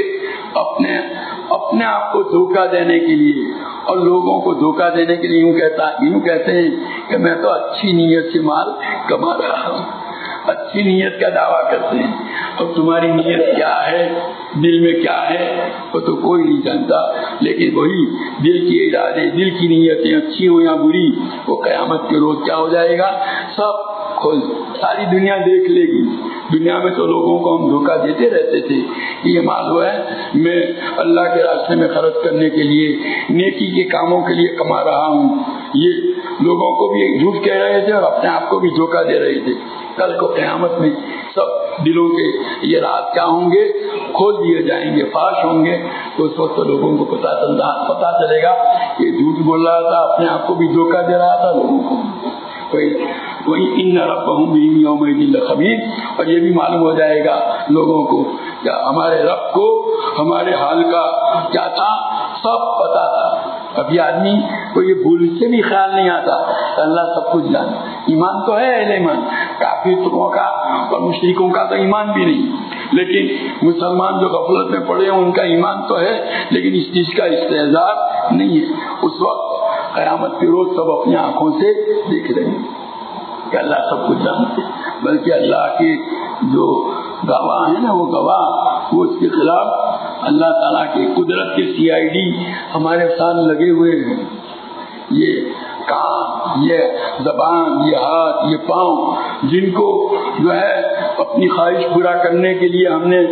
اپنے آپ کو دھوکہ دینے کے لیے اور لوگوں کو دھوکہ دینے کے لیے یوں کہتے ہیں کہ میں تو اچھی نیت سے مال کما رہا ہوں. اچھی نیت کا دعویٰ کرتے ہیں اور تمہاری نیت کیا ہے دل میں کیا ہے وہ تو کوئی نہیں جانتا. لیکن وہی دل کے ارادے دل کی نیتیں اچھی ہو یا بری وہ قیامت کے روز کیا ہو جائے گا سب کھول ساری دنیا دیکھ لے گی. دنیا میں تو لوگوں کو ہم دھوکہ دیتے رہتے تھے کہ یہ مال ہوا ہے میں اللہ کے راستے میں خرچ کرنے کے لیے نیکی کے کاموں کے لیے کما رہا ہوں. یہ لوگوں کو بھی جھوٹ کہہ رہے تھے اور اپنے آپ کو بھی دھوکہ دے رہے تھے. کل کو قیامت میں سب دلوں کے یہ راز کیا ہوں گے کھول دیے جائیں گے فاش ہوں گے. تو اس وقت لوگوں کو پتا چلے گا کہ جھوٹ بول رہا تھا اپنے آپ کو بھی دھوکہ دے رہا تھا لوگوں کو. وہی ان ربہم بہم یومئذ لخبیر. اور یہ بھی معلوم ہو جائے گا لوگوں کو کہ ہمارے رب کو ہمارے حال کا کیا تھا سب پتا تھا. ابھی آدمی کو یہ بھول سے بھی خیال نہیں آتا اللہ سب کچھ جانا. ایمان تو ہے اہل ایمان کافروں کا اور مشرکوں کا تو ایمان بھی نہیں لیکن مسلمان جو غفلت میں پڑے ہیں ان کا ایمان تو ہے لیکن اس چیز کا استحضار نہیں ہے. اس وقت قیامت کے روز سب اپنی آنکھوں سے دیکھ رہے ہیں کہ اللہ سب کچھ جانتے بلکہ اللہ کے جو گواہ ہیں نا وہ گواہ وہ اس کے خلاف اللہ تعالیٰ کے قدرت کے CID ہمارے ساتھ لگے ہوئے ہیں. یہ کان یہ زبان یہ ہاتھ یہ پاؤں جن کو جو ہے اپنی خواہش پورا کرنے کے لیے ہم نے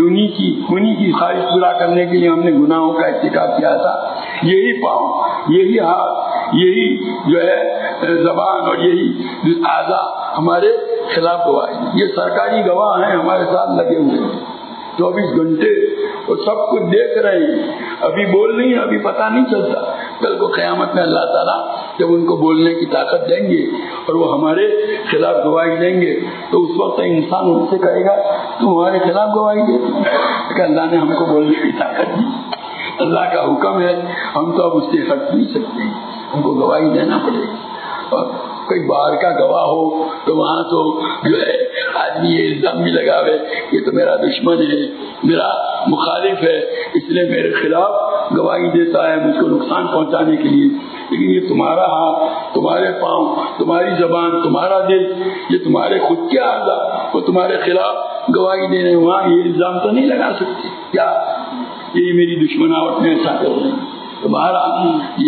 انہی کی خواہش پورا کرنے کے لیے ہم نے گناہوں کا ارتکاب کیا تھا. یہی پاؤں یہی ہاتھ یہی جو ہے زبان اور یہی اعضاء ہمارے خلاف گواہی یہ سرکاری گواہ ہیں ہمارے ساتھ لگے ہوئے ہیں 24 گھنٹے وہ سب کچھ دیکھ رہے ہیں. ابھی بول نہیں ابھی پتہ نہیں چلتا. کل کو قیامت میں اللہ تعالیٰ جب ان کو بولنے کی طاقت دیں گے اور وہ ہمارے خلاف گواہی دیں گے تو اس وقت انسان ان سے کہے گا تو ہمارے خلاف گواہی دے کہ اللہ نے ہم کو بولنے کی طاقت دی. اللہ کا حکم ہے ہم تو اب اس سے ہٹ نہیں سکتے ہم کو گواہی دینا پڑے گا. اور کوئی باہر کا گواہ ہو تو وہاں تو جو ہے آدمی یہ الزام بھی لگاوے یہ تو میرا دشمن ہے میرا مخالف ہے اس لیے میرے خلاف گواہی دیتا ہے مجھ کو نقصان پہنچانے کے لیے. لیکن یہ تمہارا ہاتھ تمہارے پاؤں تمہاری زبان تمہارا دل یہ تمہارے خود کے اعضاء وہ تمہارے خلاف گواہی دینے وہاں یہ الزام تو نہیں لگا سکتے کیا یہ میری دشمناوٹ میں ایسا کر رہے ہیں. تو بہرحال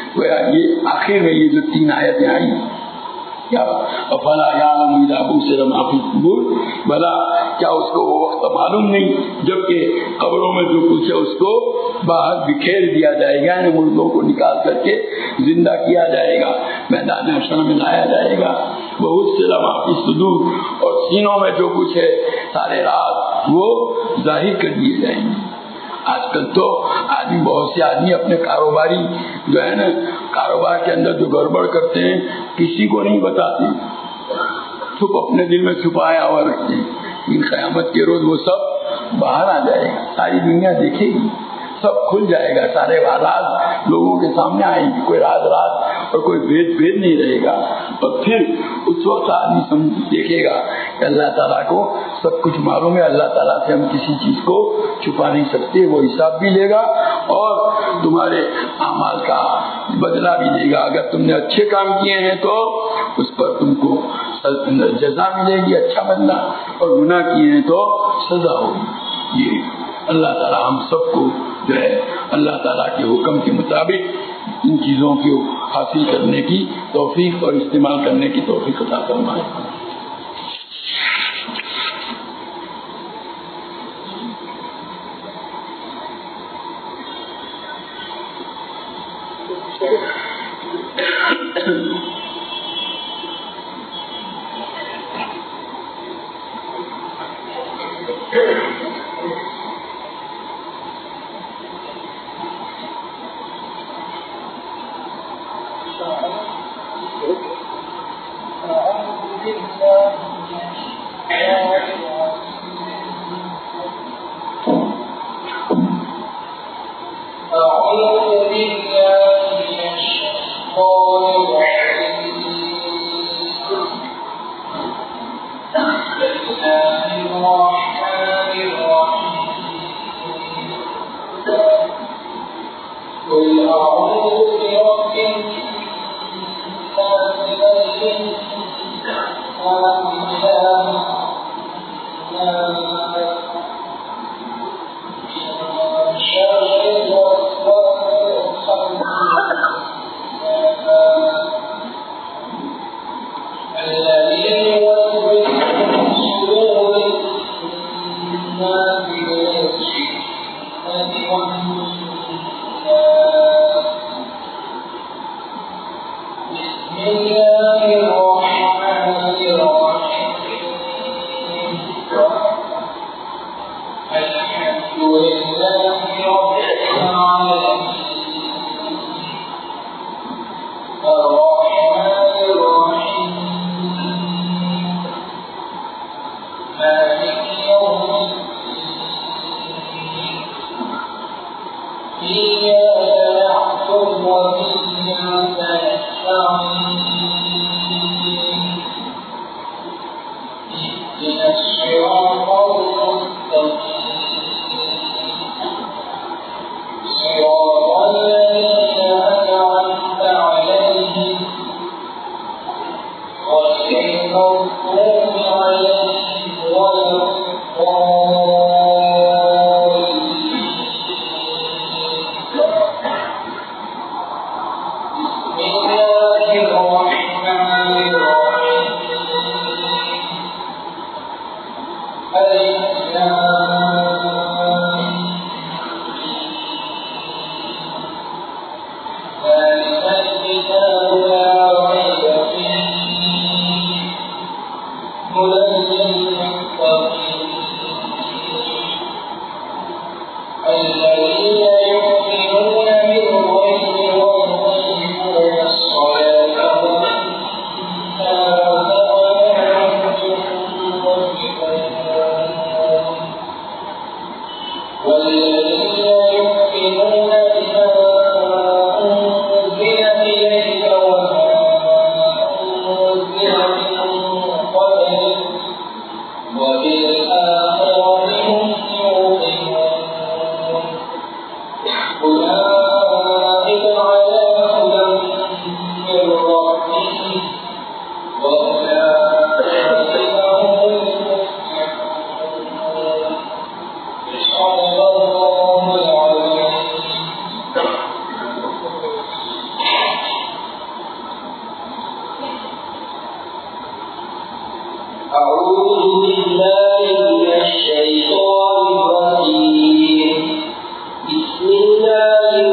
یہ آخر میں یہ جو 3 آیتیں آئی کیا افلا یعلم اذا بؤثر ما فی القبور بلا کیا اس کو وہ وقت معلوم نہیں جبکہ قبروں میں جو کچھ ہے اس کو باہر بکھیر دیا جائے گا یعنی مردوں کو نکال کر کے زندہ کیا جائے گا میدان حشر میں لایا جائے گا. بہت سے ما فی الصدور اور سینوں میں جو کچھ ہے سارے راز वो जाहिर कर दिए जाएंगे। आजकल तो आदमी, बहुत से आदमी अपने कारोबारी जो है ना, कारोबार के अंदर जो गड़बड़ करते हैं किसी को नहीं बताते, चुप अपने दिल में छुपाया हुआ रखते हैं। इन क़यामत के रोज वो सब बाहर आ जाएगा, सारी दुनिया देखेगी, सब खुल जाएगा, सारे राज लोगों के सामने आएंगे, कोई राज और कोई भेद नहीं रहेगा। और फिर उस वक्त आदमी देखेगा कि अल्लाह ताला को सब कुछ मालूम है, अल्लाह ताला से हम किसी चीज को छुपा नहीं सकते। वो हिसाब भी लेगा और तुम्हारे अमाल का बदला भी देगा। अगर तुमने अच्छे काम किए हैं तो उस पर तुमको जज़ा मिलेगी, अच्छा बदला, और गुनाह किए हैं तो सजा होगी। ये अल्लाह ताला हम सबको जो है अल्लाह ताला के हुक्म के मुताबिक इन चीजों को हासिल करने की तौफीक और इस्तेमाल करने की तौफीक अता फरमाए। بسم الله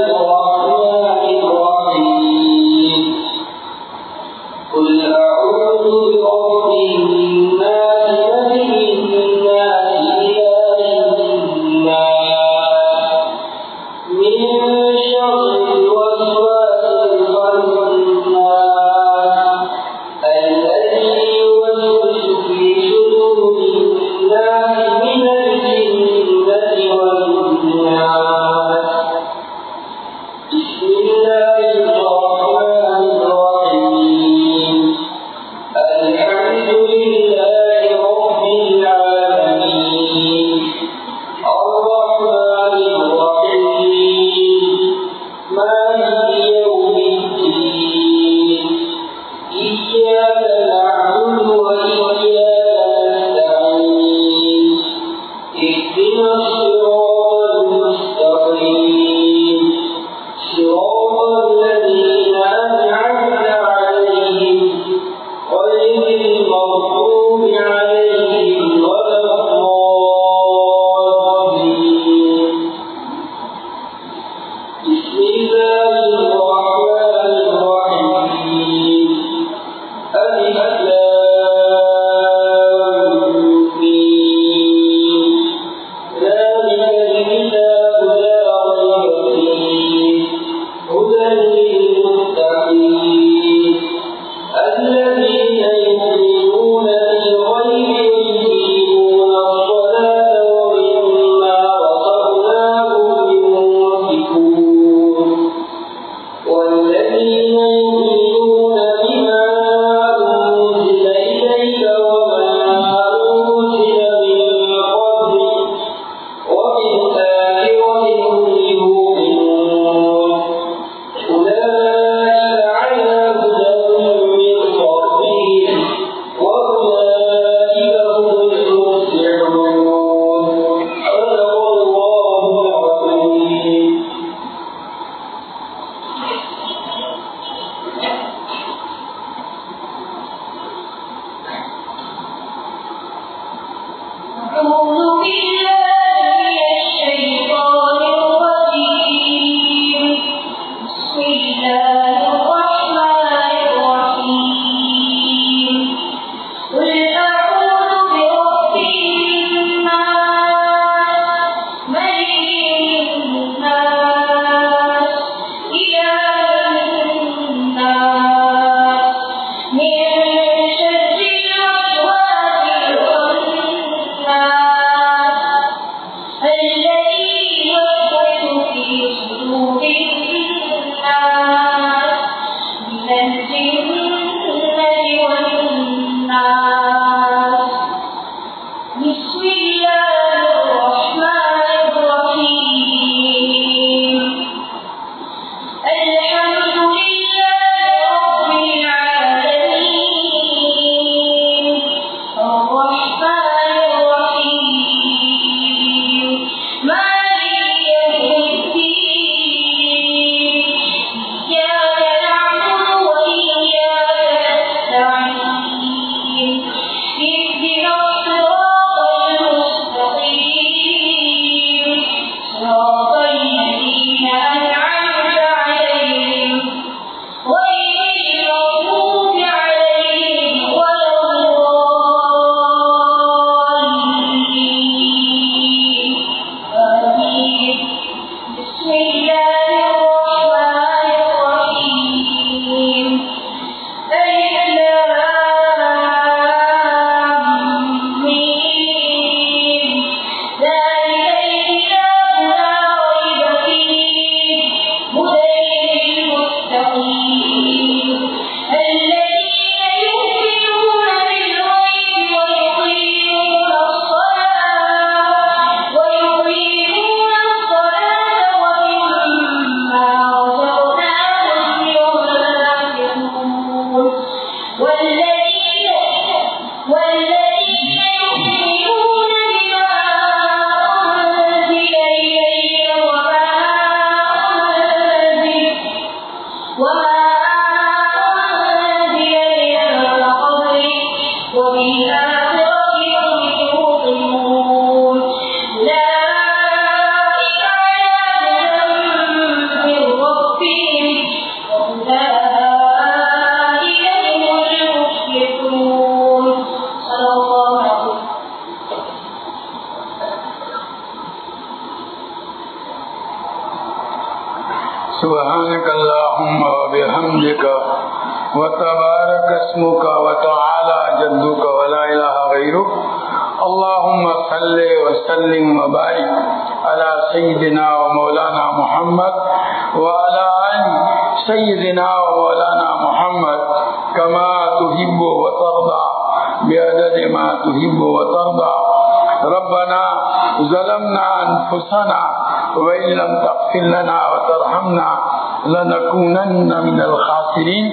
سبحانك اللهم وبحمدك وتبارك اسمك وتعالى جدك ولا إله غيرك. اللهم صل وسلم وبارك على سيدنا ومولانا محمد وعلى آل سيدنا ومولانا محمد كما تحب وترضى بعدد ما تحب وترضى. ربنا ظلمنا أنفسنا وإن لم تغفر لنا وترحمنا لنكونن من الخاسرين.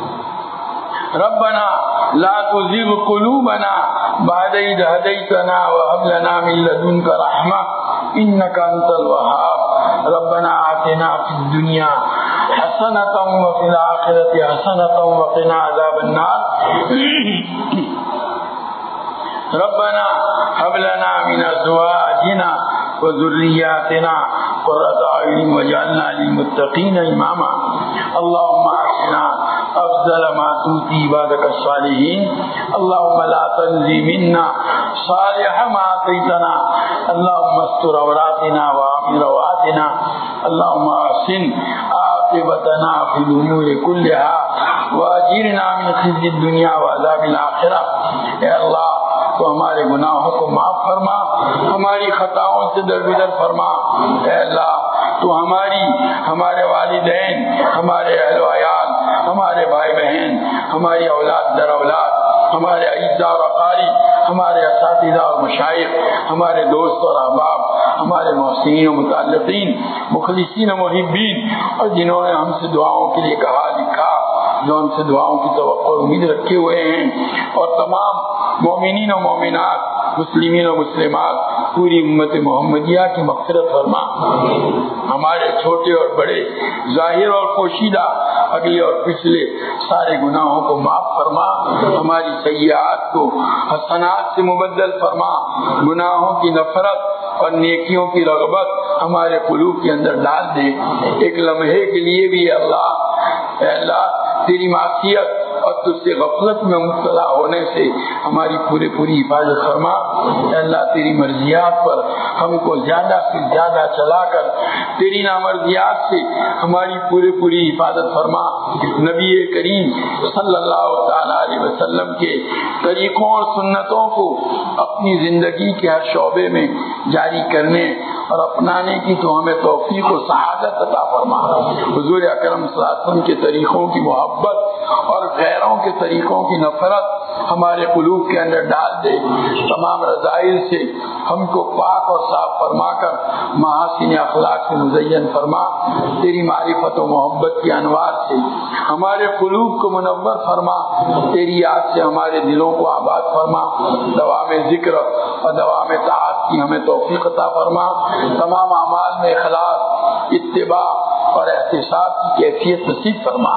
ربنا لا تزغ قلوبنا بعد إذ هديتنا وهب لنا من لدنك رحمة إنك أنت الوهاب. ربنا آتنا في الدنيا حسنة وفي الآخرة حسنة وقنا عذاب النار. ربنا هب لنا من أزواجنا وذرياتنا قرة أعين واجعلنا للمتقين إماما. اللهم أعطنا أفضل ما تؤتي عبادك الصالحين. اللهم لا تنزي منا صالح ما أعطيتنا. اللهم استر عوراتنا وآمن رواتنا. اللهم أحسن عاقبتنا في الأمور كلها وأجرنا من خزي الدنيا وعذاب الآخرة. اے اللہ تو ہمارے گناہوں کو معاف فرما، ہماری خطاؤں سے درگزر فرما. اے اللہ تو ہمارے والدین، ہمارے اہل و عیال، ہمارے بھائی بہن، ہماری اولاد در اولاد، ہمارے اعزاء اور اقارب، ہمارے اساتذہ اور مشائخ، ہمارے دوست اور احباب، ہمارے محسنین و متعلقین، مخلصین و محبین، اور جنہوں نے ہم سے دعاؤں کے لیے کہا لکھا، جو ہم سے دعاؤں کی توقع اور امید رکھے ہوئے ہیں، اور تمام مومنین و مومنات، مسلمین و مسلمات، پوری امت محمدیہ کی مغفرت فرما. ہمارے چھوٹے اور بڑے، ظاہر اور پوشیدہ، اگلے اور پچھلے سارے گناہوں کو معاف فرما. ہماری سیئات کو حسنات سے مبدل فرما. گناہوں کی نفرت اور نیکیوں کی رغبت ہمارے قلوب کے اندر ڈال دے. ایک لمحے کے لیے بھی اے اللہ تیری معصیت اور تجھ سے غفلت میں مبتلا ہونے سے ہماری پوری حفاظت فرما. اے اللہ تیری مرضیات پر ہم کو زیادہ سے زیادہ چلا کر تیری نامرضیات سے ہماری پوری حفاظت فرما. نبی کریم صلی اللہ تعالی علیہ وسلم کے طریقوں اور سنتوں کو اپنی زندگی کے ہر شعبے میں جاری کرنے اور اپنانے کی تو ہمیں توفیق و سعادت عطا فرما. حضور اکرم صلی اللہ علیہ وسلم کے طریقوں کی محبت اور غیروں کے طریقوں کی نفرت ہمارے قلوب کے اندر ڈال دے. تمام رذائل سے ہم کو پاک اور صاف فرما کر محاسن اخلاق سے مزین فرما. تیری معرفت و محبت کی انوار سے ہمارے قلوب کو منور فرما. تیری یاد سے ہمارے دلوں کو آباد فرما. دوام ذکر اور دوام طاعت کی ہمیں توفیق عطا فرما. تمام اعمال میں اخلاص، اتباع اور احتساب کی کیفیت نصیب فرما.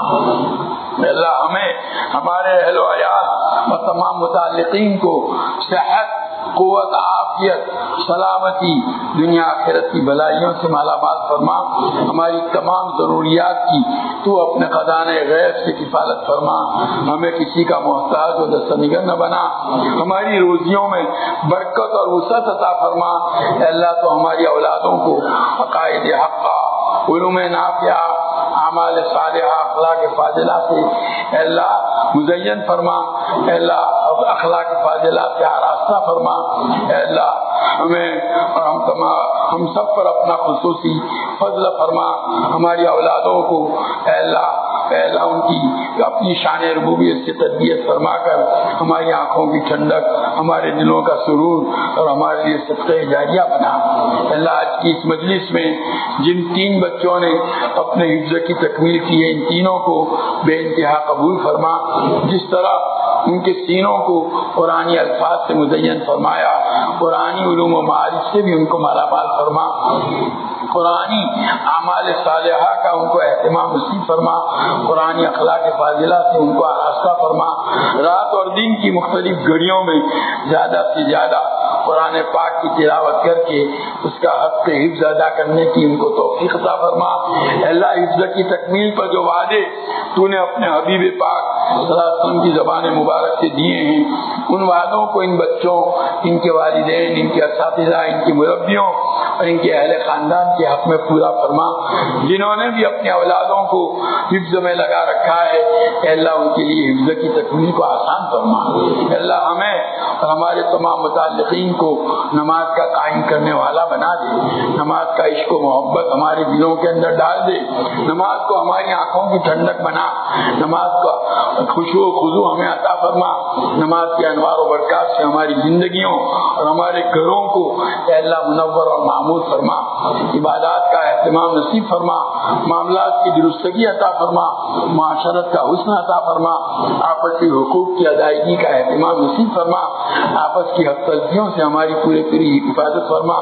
اللہ ہمیں، ہمارے اہل و عیال اور تمام متعلقین کو صحت، قوت، عافیت، سلامتی، دنیا آخرت کی بلائیوں سے مالا مال فرما. ہماری تمام ضروریات کی تو اپنے خزانے غیب سے کفالت فرما. ہمیں کسی کا محتاج و دستنگر نہ بنا. ہماری روزیوں میں برکت اور وسعت عطا فرما. اے اللہ تو ہماری اولادوں کو عقائد حقہ، علوم نافعہ، اعمال صالحہ، اخلاق فاضلہ سے اے اللہ مزین فرما. اے اللہ اخلاق فاضلہ سے آراستہ فرما. اے اللہ ہمیں اور ہم سب پر اپنا خصوصی فضل فرما. ہماری اولادوں کو اے اللہ ان کی اپنی شان ربوبیت سے تربیت فرما کر ہماری آنکھوں کی ٹھنڈک، ہمارے دلوں کا سرور اور ہمارے لیے صدقہ جاریہ بنا. اللہ آج کی اس مجلس میں جن 3 بچوں نے اپنے حفظ کی تکمیل کی ہے، ان تینوں کو بے انتہا قبول فرما. جس طرح ان کے سینوں کو قرآنی الفاظ سے مزین فرمایا، قرآنی علوم و معارف سے بھی ان کو مالا مال فرما. قرآنی اعمال صالحہ کا ان کو اہتمام نصیب فرما. قرآنی اخلاق فاضلہ سے ان کو آراستہ فرما. رات اور دن کی مختلف گھڑیوں میں زیادہ سے زیادہ قرآن پاک کی تلاوت کر کے اس کا حق حفظ ادا کرنے کی ان کو توفیق عطا فرما۔ اللہ حفظ کی تکمیل پر جو وعدے تو نے اپنے حبیب پاک صلی اللہ علیہ وسلم کی زبان مبارک سے دیے ہیں، ان وعدوں کو ان بچوں، ان کے والدین، ان کے اساتذہ، ان کے مربیوں اور ان کے اہل خاندان کے حق میں پورا فرما۔ جنہوں نے بھی اپنے اولادوں کو حفظ میں لگا رکھا ہے، اے اللہ ان کے لیے حفظ کی تکمیل کو آسان فرما۔ اے اللہ ہمیں اور ہمارے تمام متعلقین کو نماز کا قائم کرنے والا بنا دے، نماز کا عشق و محبت ہمارے دلوں کے اندر ڈال دے، نماز کو ہماری آنکھوں کی ٹھنڈک بنا، نماز کا خشوع و خضوع ہمیں عطا فرما، نماز کے انوار و برکات سے ہماری زندگیوں اور ہمارے گھروں کو اے اللہ منور اور معمور فرما، عبادات کا اہتمام نصیب فرما، معاملات کی درستگی عطا فرما، معاشرت کا حسن عطا فرما، آپسی حقوق کی ادائیگی کا اہتمام نصیب فرما، آپس کی حق تلفیوں سے ہماری پوری حفاظت فرما۔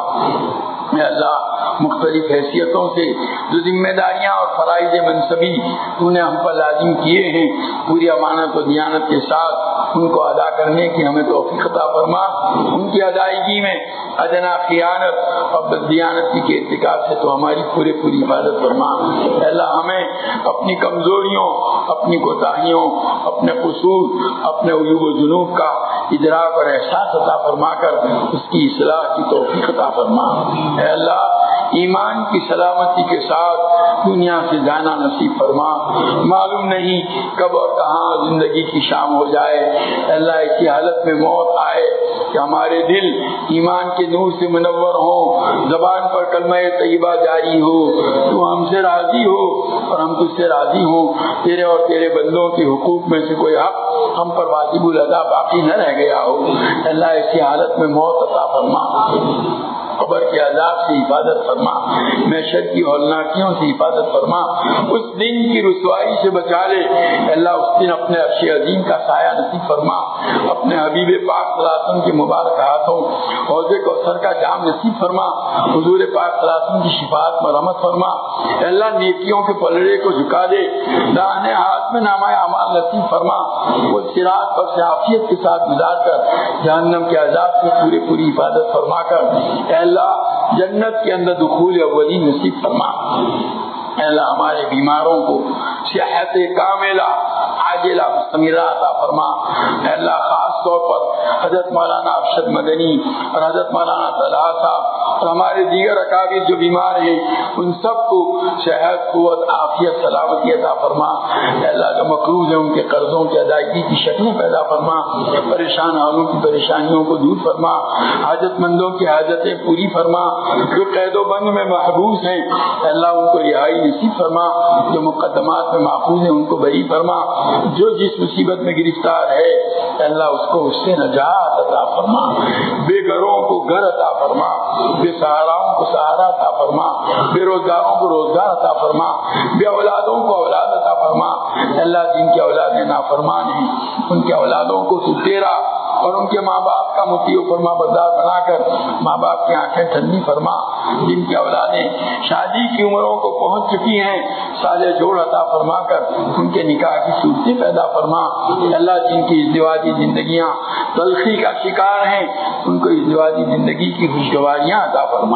اے اللہ مختلف حیثیتوں سے جو ذمہ داریاں اور فرائض منصبی تو نے ہم پر لازم کیے ہیں، پوری امانت و دیانت کے ساتھ ان کو ادا کرنے کی ہمیں توفیق عطا فرما۔ ان کی ادائیگی میں ادنا خیانت اور بددیانتی کے ارتکاب سے تو ہماری پوری حفاظت فرما۔ اے اللہ ہمیں اپنی کمزوریوں، اپنی کوتاہیوں، اپنے قصور، اپنے عیوب و ذنوب کا ادراک اور احساس عطا فرما کر اس کی اصلاح کی توفیق عطا فرما۔ اے اللہ ایمان کی سلامتی کے ساتھ دنیا سے جانا نصیب فرما۔ معلوم نہیں کب اور کہاں زندگی کی شام ہو جائے، اللہ ایسی حالت میں موت آئے کہ ہمارے دل ایمان کے نور سے منور ہوں، زبان پر کلمہ طیبہ جاری ہو، تو ہم سے راضی ہو اور ہم تجھ سے راضی ہوں، تیرے اور تیرے بندوں کے حقوق میں سے کوئی حق ہم پر واجب الادا باقی نہ رہ گیا ہو۔ اللہ ایسی حالت میں موت عطا فرما، قبر کے عذاب سے حفاظت فرما، محشر کی ہولناکیوں سے حفاظت فرما، اس دن کی رسوائی سے بچا لے۔ اللہ اس دن اپنے عرش عظیم کا سایہ نصیب فرما، اپنے حبیب پاک صلی اللہ علیہ وسلم کے مبارک ہاتھوں حوض کوثر کا جام نصیب فرما، حضور پاک صلی اللہ علیہ وسلم کی شفاعت میں رحمت فرما۔ اللہ نیکیوں کے پلڑے کو جھکا دے، داہنے ہاتھ میں نامہ اعمال نصیب فرما، وہ صراط پر سے عافیت کے ساتھ گزار کر جہنم کے عذاب سے پوری حفاظت فرما کر اللہ جنت کے اندر دخول اولین نصیب فرما۔ اے اللہ ہمارے بیماروں کو صحت کاملہ عاجلہ مستمرہ عطا فرما۔ اے اللہ خاص طور پر حضرت مولانا ارشد مدنی اور حضرت مولانا طلحہ صاحب اور ہمارے دیگر اکابر جو بیمار ہیں ان سب کو صحت، قوت، عافیت، سلامتی عطا فرما۔ اے اللہ جو مقروض ہیں ان کے قرضوں کی ادائیگی کی شکلیں پیدا فرما، پریشان حالوں کی پریشانیوں کو دور فرما، حاجت مندوں کی حاجتیں پوری فرما، جو قید و بند میں محبوس ہیں اے اللہ ان کو رہائی نصیب فرما، جو مقدمات میں محفوظ ہیں ان کو بری فرما، جو جس مصیبت میں گرفتار ہے اے اللہ اس کو اس سے نجات عطا فرما، بے گھروں کو گھر عطا فرما، بے سہاراؤں کو سہارا عطا فرما، بے روزگاروں کو روزگار عطا فرما، بے اولادوں کو اولاد عطا فرما۔ اے اللہ جن کی اولادیں نافرمان ہیں ان کے اولادوں کو تو تیرا اور ان کے ماں باپ کا مطیع و فرما بردار بنا کر ماں باپ کی آنکھیں ٹھنڈی فرما، جن کی اولادیں شادی کی عمروں کو پہنچ چکی ہیں صالح جوڑ عطا فرما کر ان کے نکاح کی صورتیں پیدا فرما۔ اللہ جن کی ازدواجی زندگیاں تلخی کا شکار ہیں ان کو ازدواجی زندگی کی خوشگواریاں عطا فرما۔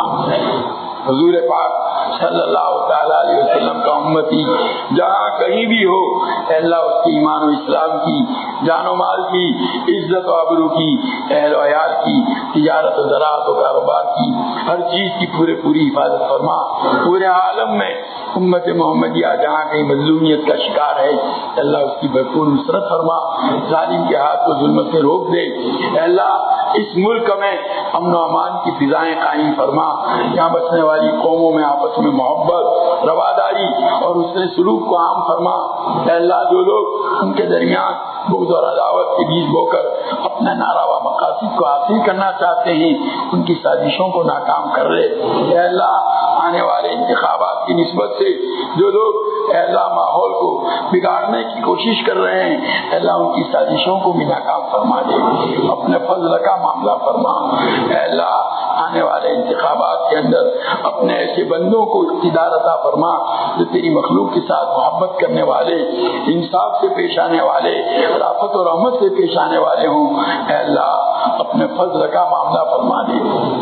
حضور پاک صلی اللہ تعالی علیہ وسلم کا امتی جہاں کہیں بھی ہو اے اللہ اس کی ایمان و اسلام کی، جان و مال کی، عزت و آبرو کی، اہل و عیال کی، تجارت و زراعت و کاروبار کی، ہر چیز کی پوری حفاظت فرما۔ پورے عالم میں امت محمدیہ جہاں کہیں مظلومیت کا شکار ہے اللہ اس کی بھرپور نصرت فرما، ظالم کے ہاتھ کو ظلمت سے روک دے۔ اے اللہ اس ملک میں امن و امان کی فضائیں قائم فرما، یہاں بسنے والی قوموں میں آپس میں محبت، رواداری اور حسن سلوک کو عام فرما۔ اے اللہ جو لوگ ان کے درمیان بغض اور عداوت کے بیج بو کر اپنا ناروا مقاصد کو حاصل کرنا چاہتے ہیں ان کی سازشوں کو ناکام کر لے۔ اے اللہ آنے والے انتخابات کی نسبت سے جو لوگ اے اللہ ماحول کو بگاڑنے کی کوشش کر رہے ہیں اے اللہ ان کی سازشوں کو بھی ناکام فرما دے، اپنے فضل کا معاملہ فرما۔ اے اللہ آنے والے انتخابات کے اندر اپنے ایسے بندوں کو اقتدار عطا فرما، جو تیری مخلوق کے ساتھ محبت کرنے والے، انصاف سے پیش آنے والے، رافت اور رحمت سے پیش آنے والے ہوں، اے اللہ اپنے فضل کا معاملہ فرما دے۔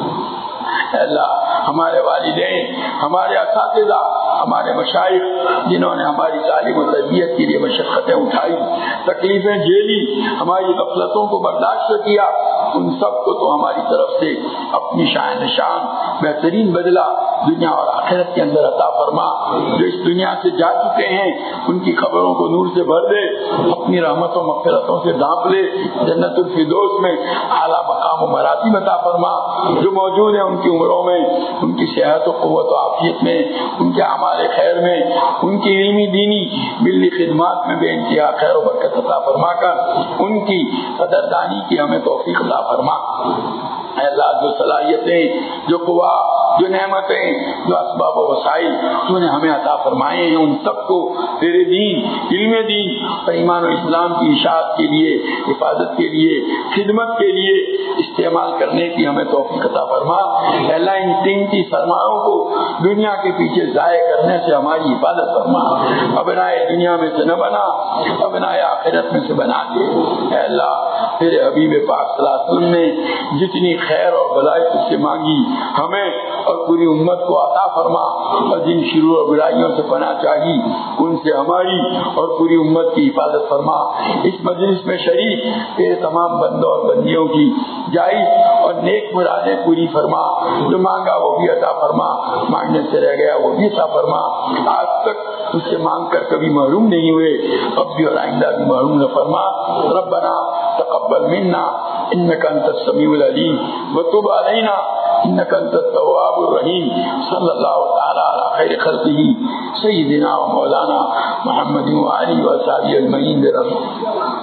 اے اللہ ہمارے والدین، ہمارے اساتذہ، ہمارے مشائخ جنہوں نے ہماری تعلیم و تربیت کے لیے مشقتیں اٹھائی، تکلیفیں جھیلی، ہماری غفلتوں کو برداشت کیا، ان سب کو تو ہماری طرف سے اپنی شان نشان بہترین بدلہ دنیا اور آخرت کے اندر عطا فرما۔ جو اس دنیا سے جا چکے ہیں ان کی خبروں کو نور سے بھر دے، اپنی رحمت و مغفرتوں سے ڈھانپ لے، جنت الفردوس میں اعلیٰ مقام و مراتب عطا فرما۔ جو موجود ہیں ان کی عمروں میں، ان کی صحت و قوت و عافیت میں، ان کے اعمال خیر میں، ان کی علمی دینی ملی خدمات میں بے انتہا خیر و برکت عطا فرما کر ان کی قدردانی کی ہمیں توفیق عطا فرما۔ اے اللہ جو صلاحیتیں، جو قوا، جو نعمتیں، جو اسباب و وسائل تو نے ہمیں عطا فرمائے ہیں، ان سب کو تیرے دین، علم دین اور ایمان و اسلام کی اشاعت کے لیے، حفاظت کے لیے، خدمت کے لیے استعمال کرنے کی ہمیں توفیق عطا فرما۔ اے اللہ ان قیمتی سرمایوں کو دنیا کے پیچھے ضائع کرنے سے ہماری حفاظت فرما، ابنائے دنیا میں سے نہ بنا، ابنائے آخرت میں سے بنا دے۔ اے اللہ تیرے حبیب پاک صلی اللہ علیہ وسلم نے جتنی خیر اور بھلائی تجھ سے مانگی ہمیں اور پوری امت کو عطا فرما، اور جن شرور اور برائیوں سے پناہ چاہی ان سے ہماری اور پوری امت کی حفاظت فرما۔ اس مجلس میں شریک تیرے تمام بندوں اور بندیوں کی جائز اور نیک مرادیں پوری فرما، جو مانگا وہ بھی عطا فرما، مانگنے سے رہ گیا وہ بھی عطا فرما۔ آج تک تجھ سے مانگ کر کبھی محروم نہیں ہوئے، اب بھی اور آئندہ بھی محروم نہ فرما۔ ربنا تقبل منا انك انت السميع العليم وتب علينا انك انت التواب الرحيم صلى الله تعالى على خير خلقه سيدنا ومولانا محمد وآله وصحبه اجمعين برحمتك۔